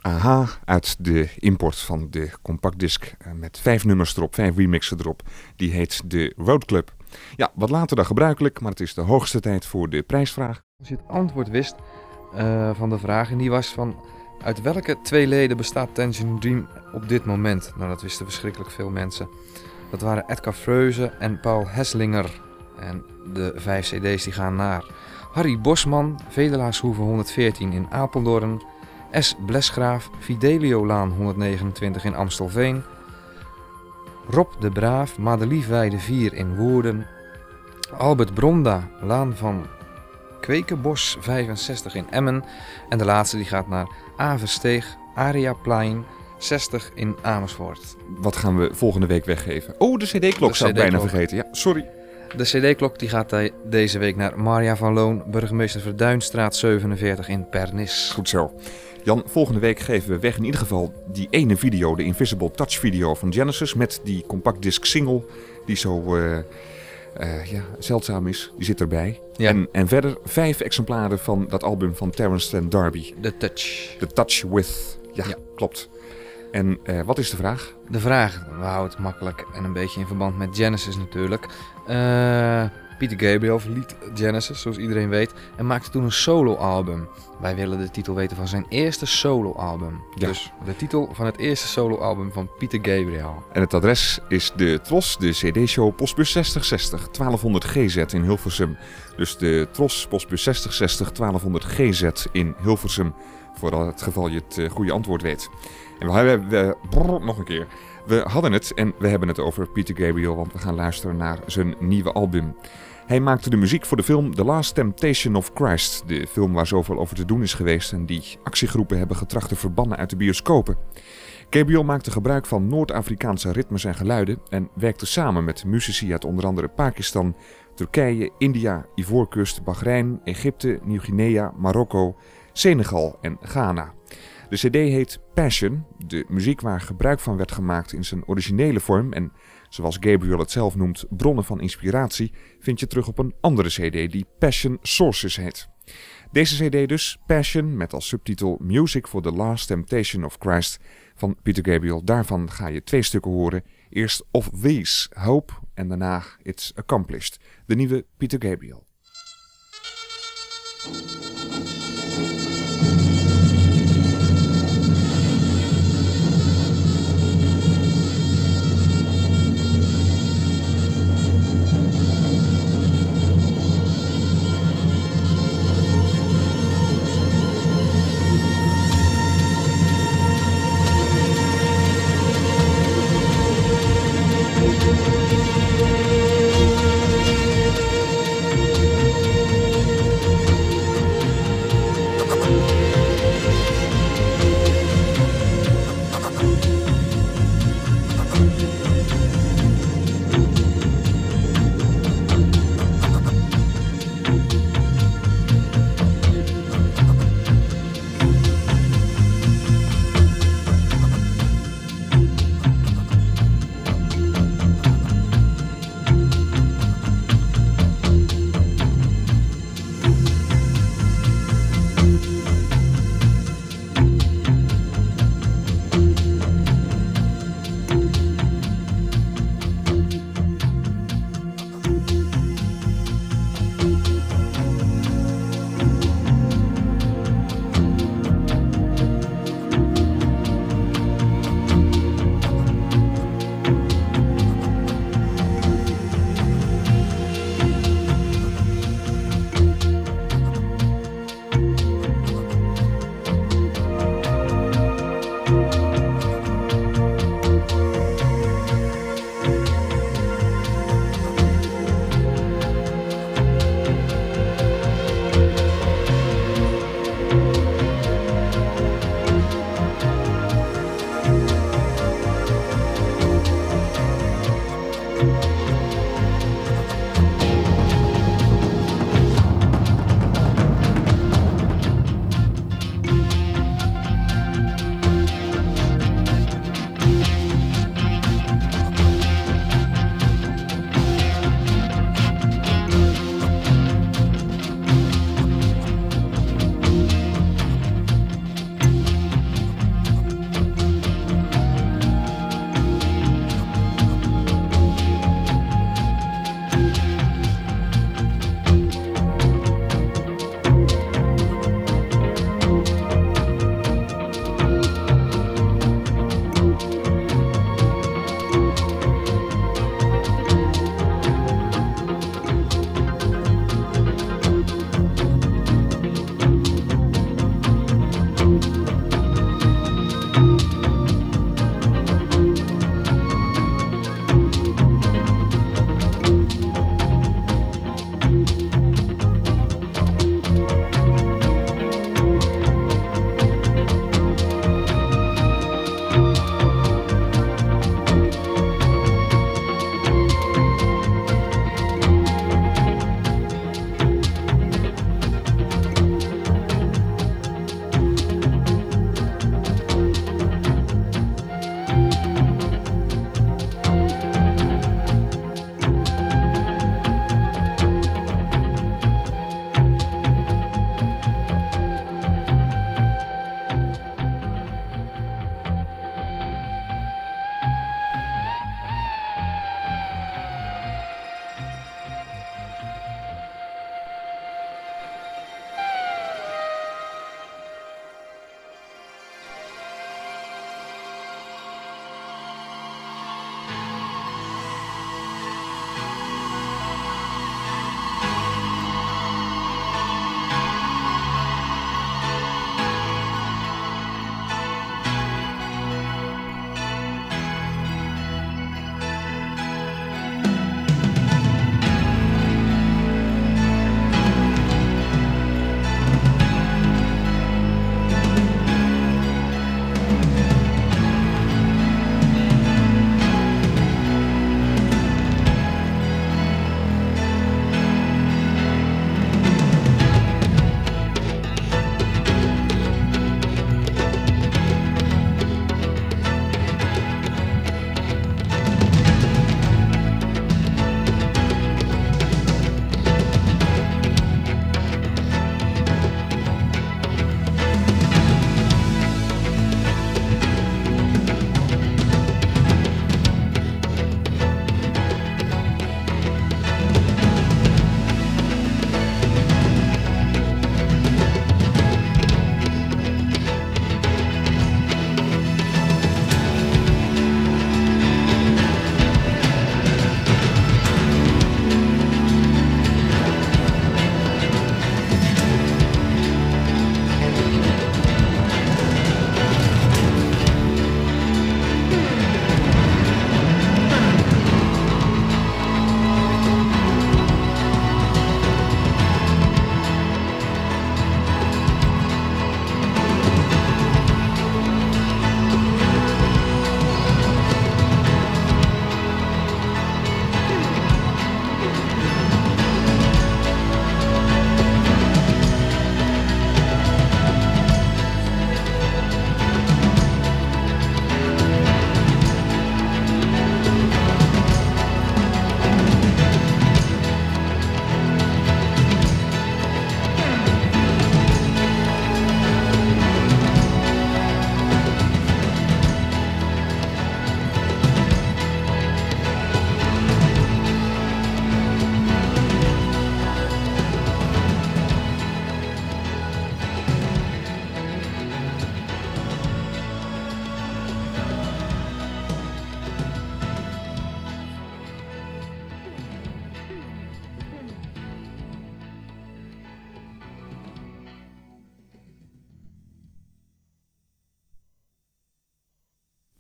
Aha uit de import van de compactdisc met 5 nummers erop, 5 remixen erop. Die heet de Road Club. Ja, wat later dan gebruikelijk, maar het is de hoogste tijd voor de prijsvraag. Als je het antwoord wist van de vraag, en die was van... Uit welke 2 leden bestaat Tangerine Dream op dit moment? Nou, dat wisten verschrikkelijk veel mensen. Dat waren Edgar Freuze en Paul Hesslinger. En de 5 cd's die gaan naar Harry Bosman, Vedelaarshoeve 114 in Apeldoorn, S. Blesgraaf, Fideliolaan 129 in Amstelveen, Rob de Braaf, Madeliefweide 4 in Woerden, Albert Bronda, Laan van Kwekenbos 65 in Emmen en de laatste die gaat naar Aversteeg, Ariaplein 60 in Amersfoort. Wat gaan we volgende week weggeven? Oh, de cd-klok zou ik bijna vergeten. Ja, sorry. De cd-klok die gaat deze week naar Marja van Loon, burgemeester Verduinstraat 47 in Pernis. Goed zo. Jan, volgende week geven we weg in ieder geval die ene video, de Invisible Touch video van Genesis met die compactdisc single die zo zeldzaam is. Die zit erbij. Ja. En verder 5 exemplaren van dat album van Terence Stamp D'Arby. The Touch. The Touch With. Ja, klopt. En wat is de vraag? De vraag, we houden het makkelijk en een beetje in verband met Genesis natuurlijk. Peter Gabriel verliet Genesis, zoals iedereen weet, en maakte toen een solo-album. Wij willen de titel weten van zijn eerste solo-album. Ja. Dus de titel van het eerste solo-album van Peter Gabriel. En het adres is de Tros, de CD-show Postbus 6060, 1200 GZ in Hilversum. Dus de Tros, Postbus 6060, 1200 GZ in Hilversum. Voor het geval je het goede antwoord weet. En nog een keer. We hadden het en we hebben het over Peter Gabriel, want we gaan luisteren naar zijn nieuwe album. Hij maakte de muziek voor de film The Last Temptation of Christ. De film waar zoveel over te doen is geweest en die actiegroepen hebben getracht te verbannen uit de bioscopen. Gabriel maakte gebruik van Noord-Afrikaanse ritmes en geluiden en werkte samen met muzici uit onder andere Pakistan, Turkije, India, Ivoorkust, Bahrein, Egypte, Nieuw-Guinea, Marokko, Senegal en Ghana. De cd heet Passion, de muziek waar gebruik van werd gemaakt in zijn originele vorm en, zoals Gabriel het zelf noemt, bronnen van inspiratie, vind je terug op een andere cd die Passion Sources heet. Deze cd dus, Passion, met als subtitel Music for the Last Temptation of Christ van Peter Gabriel. Daarvan ga je 2 stukken horen. Eerst Of These, Hope en daarna It's Accomplished. De nieuwe Peter Gabriel.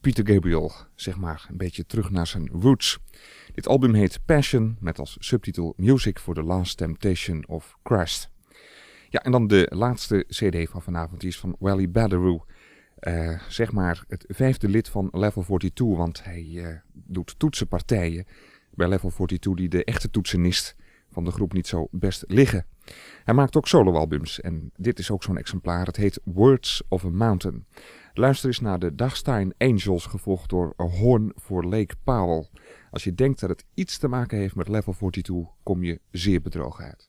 Peter Gabriel, zeg maar een beetje terug naar zijn roots. Dit album heet Passion, met als subtitel Music for the Last Temptation of Christ. Ja, en dan de laatste cd van vanavond, die is van Wally Badarou. Zeg maar het 5e lid van Level 42, want hij doet toetsenpartijen bij Level 42 die de echte toetsenist van de groep niet zo best liggen. Hij maakt ook soloalbums en dit is ook zo'n exemplaar. Het heet Words of a Mountain. Luister eens naar de Dagstein Angels, gevolgd door A Horn for Lake Powell. Als je denkt dat het iets te maken heeft met Level 42, kom je zeer bedrogen uit.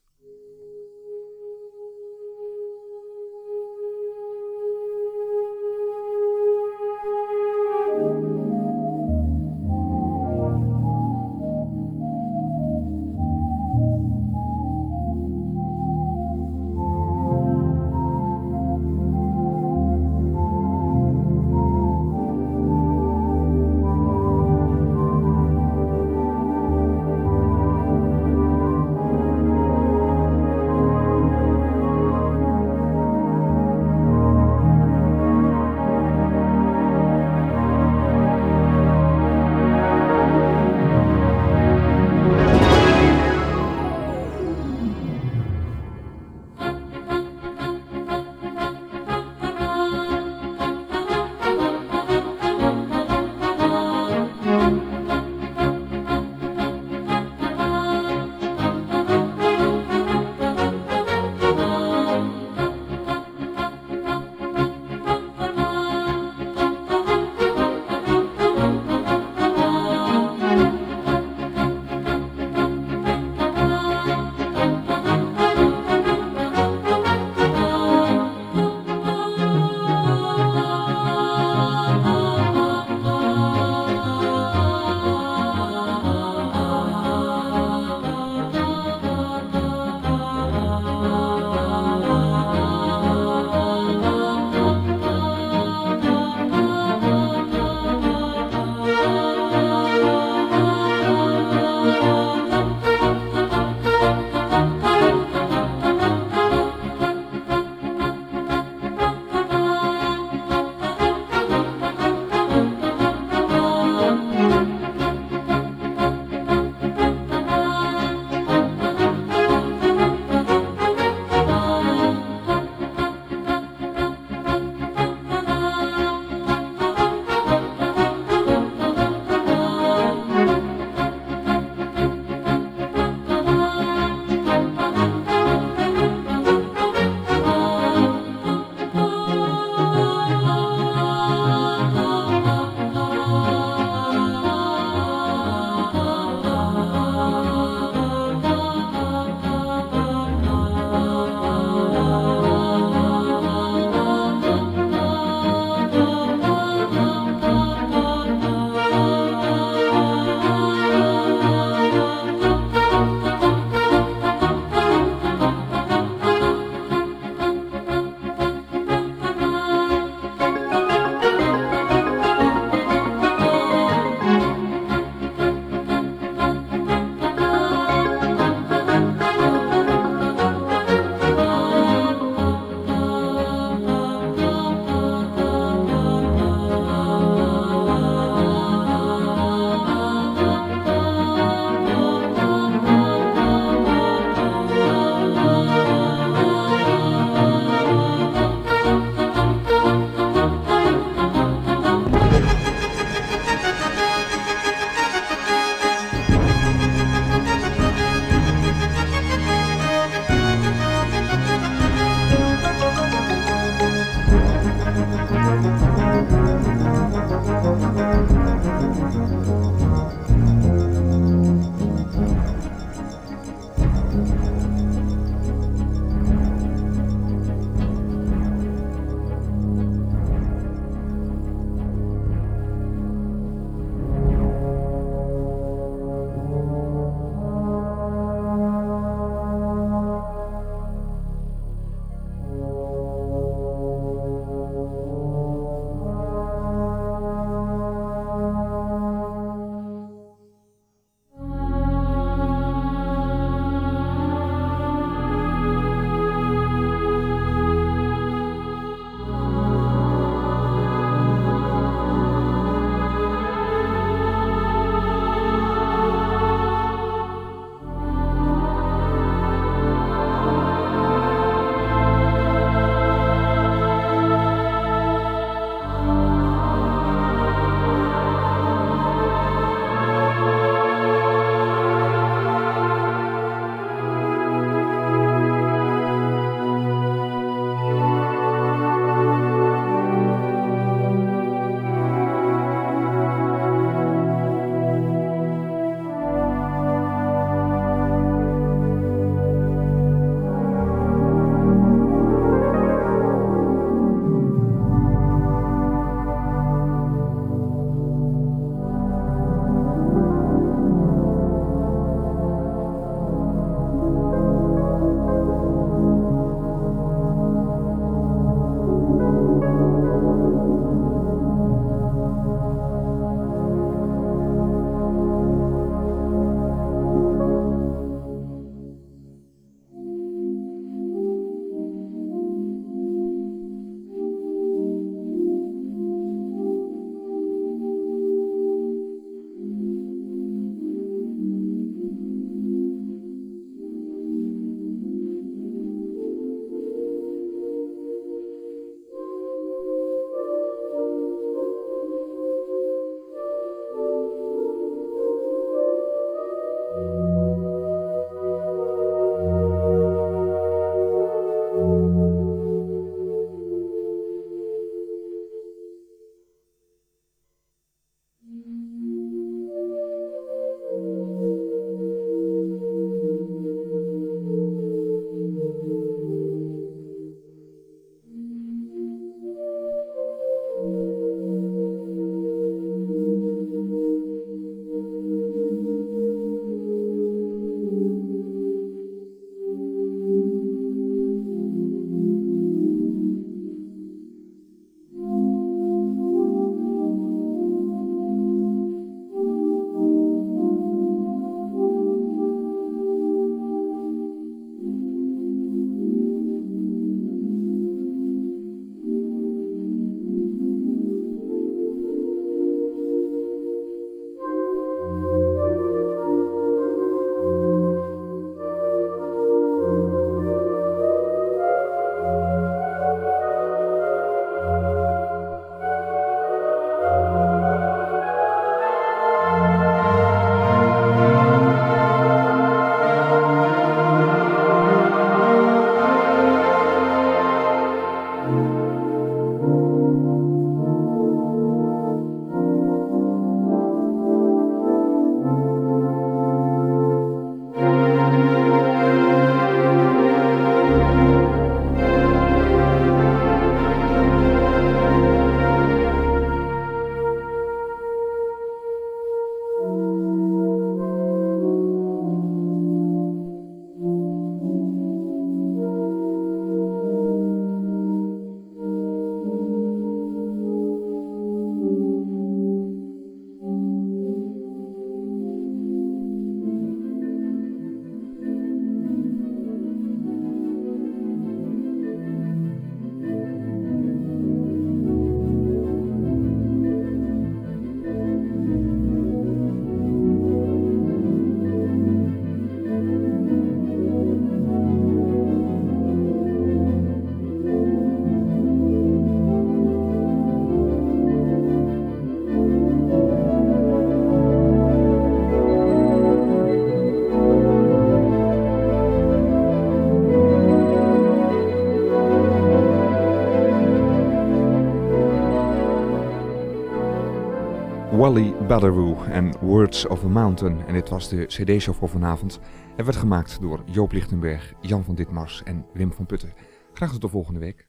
Wally Badaroo en Words of a Mountain. En dit was de CD-show voor vanavond. Het werd gemaakt door Joop Lichtenberg, Jan van Ditmars en Wim van Putten. Graag tot de volgende week.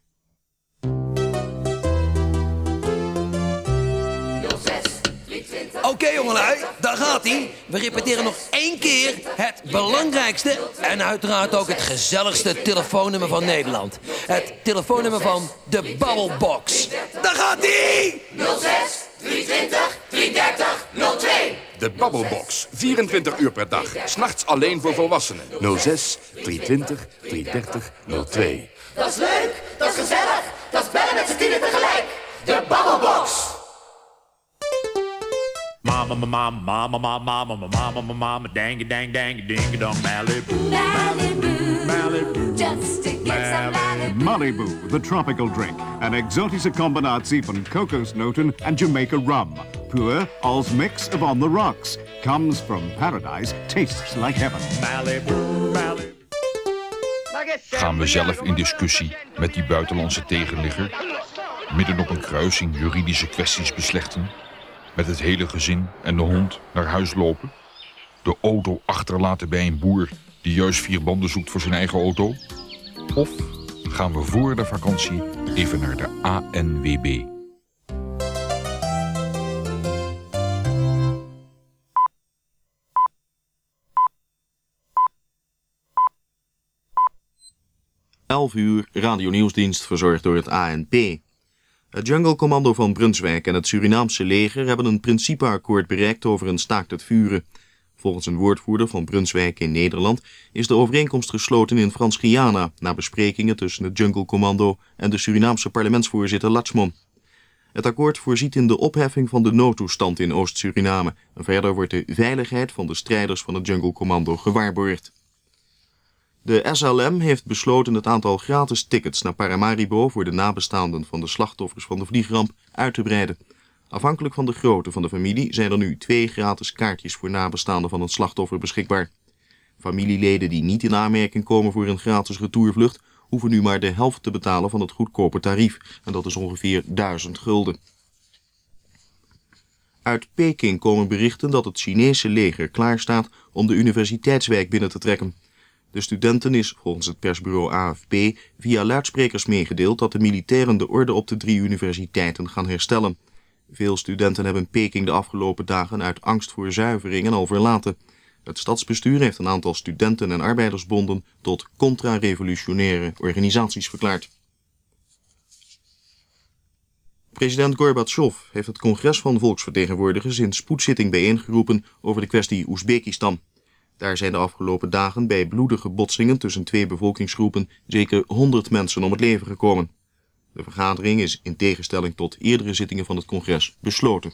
Oké, jongelui, daar gaat hij. We repeteren nog 1 keer het belangrijkste en uiteraard ook het gezelligste telefoonnummer van Nederland. Het telefoonnummer van de Babbelbox. Daar gaat hij! 06 320 330 02. De Babbelbox, 24 uur per dag. 's Nachts alleen voor volwassenen. 06 320 330 02. Dat is leuk, dat is gezellig, dat is bellen met z'n tienen tegelijk. De Babbelbox. Mama, mama, mama, mama, mama, mama, mama, mama, dang, dang, dang, ding, dong, Malibu. Malibu, Malibu, just to get some Malibu. Malibu, the tropical drink. Een exotische combinatie van kokosnoten en Jamaica rum. Pure als mix of on the rocks. Comes from paradise, tastes like heaven. Malibu, Malibu. Gaan we zelf in discussie met die buitenlandse tegenligger? Midden op een kruising juridische kwesties beslechten? Met het hele gezin en de hond naar huis lopen? De auto achterlaten bij een boer die juist 4 banden zoekt voor zijn eigen auto? Of gaan we voor de vakantie even naar de ANWB? ...11 uur, radionieuwsdienst verzorgd door het ANP. Het Jungle Commando van Brunswijk en het Surinaamse leger hebben een principeakkoord bereikt over een staakt het vuren. Volgens een woordvoerder van Brunswijk in Nederland is de overeenkomst gesloten in Frans-Guyana na besprekingen tussen het Jungle Commando en de Surinaamse parlementsvoorzitter Latschmon. Het akkoord voorziet in de opheffing van de noodtoestand in Oost-Suriname en verder wordt de veiligheid van de strijders van het Jungle Commando gewaarborgd. De SLM heeft besloten het aantal gratis tickets naar Paramaribo voor de nabestaanden van de slachtoffers van de vliegramp uit te breiden. Afhankelijk van de grootte van de familie zijn er nu 2 gratis kaartjes voor nabestaanden van een slachtoffer beschikbaar. Familieleden die niet in aanmerking komen voor een gratis retourvlucht hoeven nu maar de helft te betalen van het goedkope tarief en dat is ongeveer 1000 gulden. Uit Peking komen berichten dat het Chinese leger klaarstaat om de universiteitswijk binnen te trekken. De studenten is, volgens het persbureau AFP, via luidsprekers meegedeeld dat de militairen de orde op de 3 universiteiten gaan herstellen. Veel studenten hebben Peking de afgelopen dagen uit angst voor zuiveringen al verlaten. Het stadsbestuur heeft een aantal studenten- en arbeidersbonden tot contra-revolutionaire organisaties verklaard. President Gorbachev heeft het congres van volksvertegenwoordigers in spoedzitting bijeengeroepen over de kwestie Oezbekistan. Daar zijn de afgelopen dagen bij bloedige botsingen tussen 2 bevolkingsgroepen zeker 100 mensen om het leven gekomen. De vergadering is in tegenstelling tot eerdere zittingen van het congres besloten.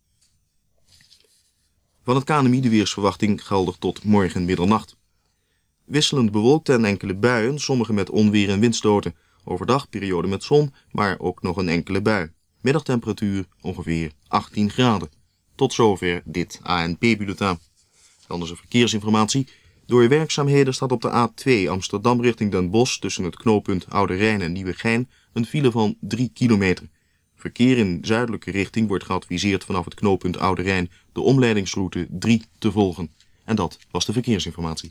Van het KNMI de weersverwachting geldig tot morgen middernacht. Wisselend bewolkt en enkele buien, sommige met onweer en windstoten. Overdag periode met zon, maar ook nog een enkele bui. Middagtemperatuur ongeveer 18 graden. Tot zover dit ANP-bulletin. Dan is er verkeersinformatie. Door werkzaamheden staat op de A2 Amsterdam richting Den Bosch tussen het knooppunt Oude Rijn en Nieuwegein een file van 3 kilometer. Verkeer in zuidelijke richting wordt geadviseerd vanaf het knooppunt Oude Rijn de omleidingsroute 3 te volgen. En dat was de verkeersinformatie.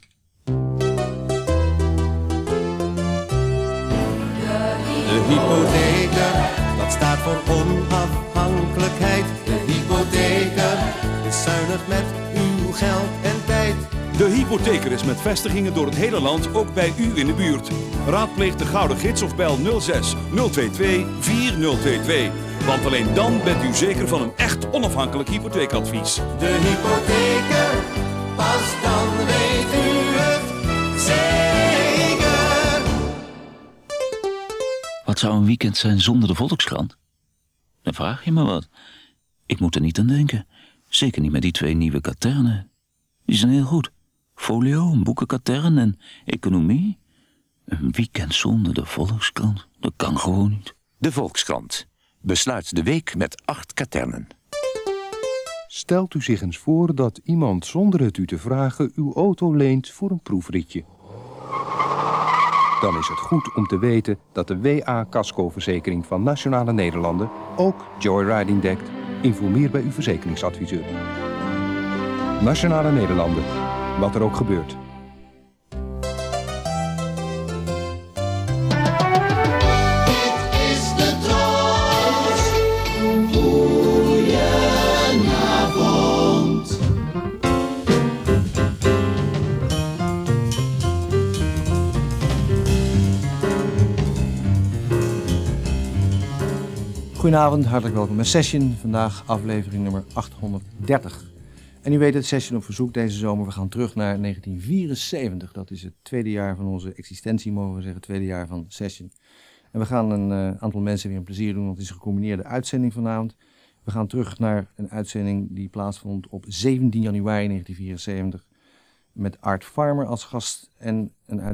De hypotheker, dat staat voor onafhankelijkheid. De hypotheker is zuinig met uw geld en tijd. De hypotheker is met vestigingen door het hele land, ook bij u in de buurt. Raadpleeg de Gouden Gids of bel 06 022 4022. Want alleen dan bent u zeker van een echt onafhankelijk hypotheekadvies. De hypotheker, pas dan weet u het zeker. Wat zou een weekend zijn zonder de Volkskrant? Dan vraag je me wat. Ik moet er niet aan denken. Zeker niet met die 2 nieuwe katernen. Die zijn heel goed. Folio, een boekenkatern en economie. Een weekend zonder de Volkskrant, dat kan gewoon niet. De Volkskrant. Besluit de week met 8 katernen. Stelt u zich eens voor dat iemand zonder het u te vragen uw auto leent voor een proefritje. Dan is het goed om te weten dat de WA-casco-verzekering van Nationale Nederlanden ook joyriding dekt Informeer bij uw verzekeringsadviseur. Nationale Nederlanden, wat er ook gebeurt. Is de troost. Goedenavond. Goedenavond, hartelijk welkom bij Session. Vandaag aflevering nummer 830. En u weet het, Session op verzoek deze zomer. We gaan terug naar 1974. Dat is het tweede jaar van onze existentie, mogen we zeggen. Het tweede jaar van Session. En we gaan een aantal mensen weer een plezier doen, want het is een gecombineerde uitzending vanavond. We gaan terug naar een uitzending die plaatsvond op 17 januari 1974. Met Art Farmer als gast en een uitzending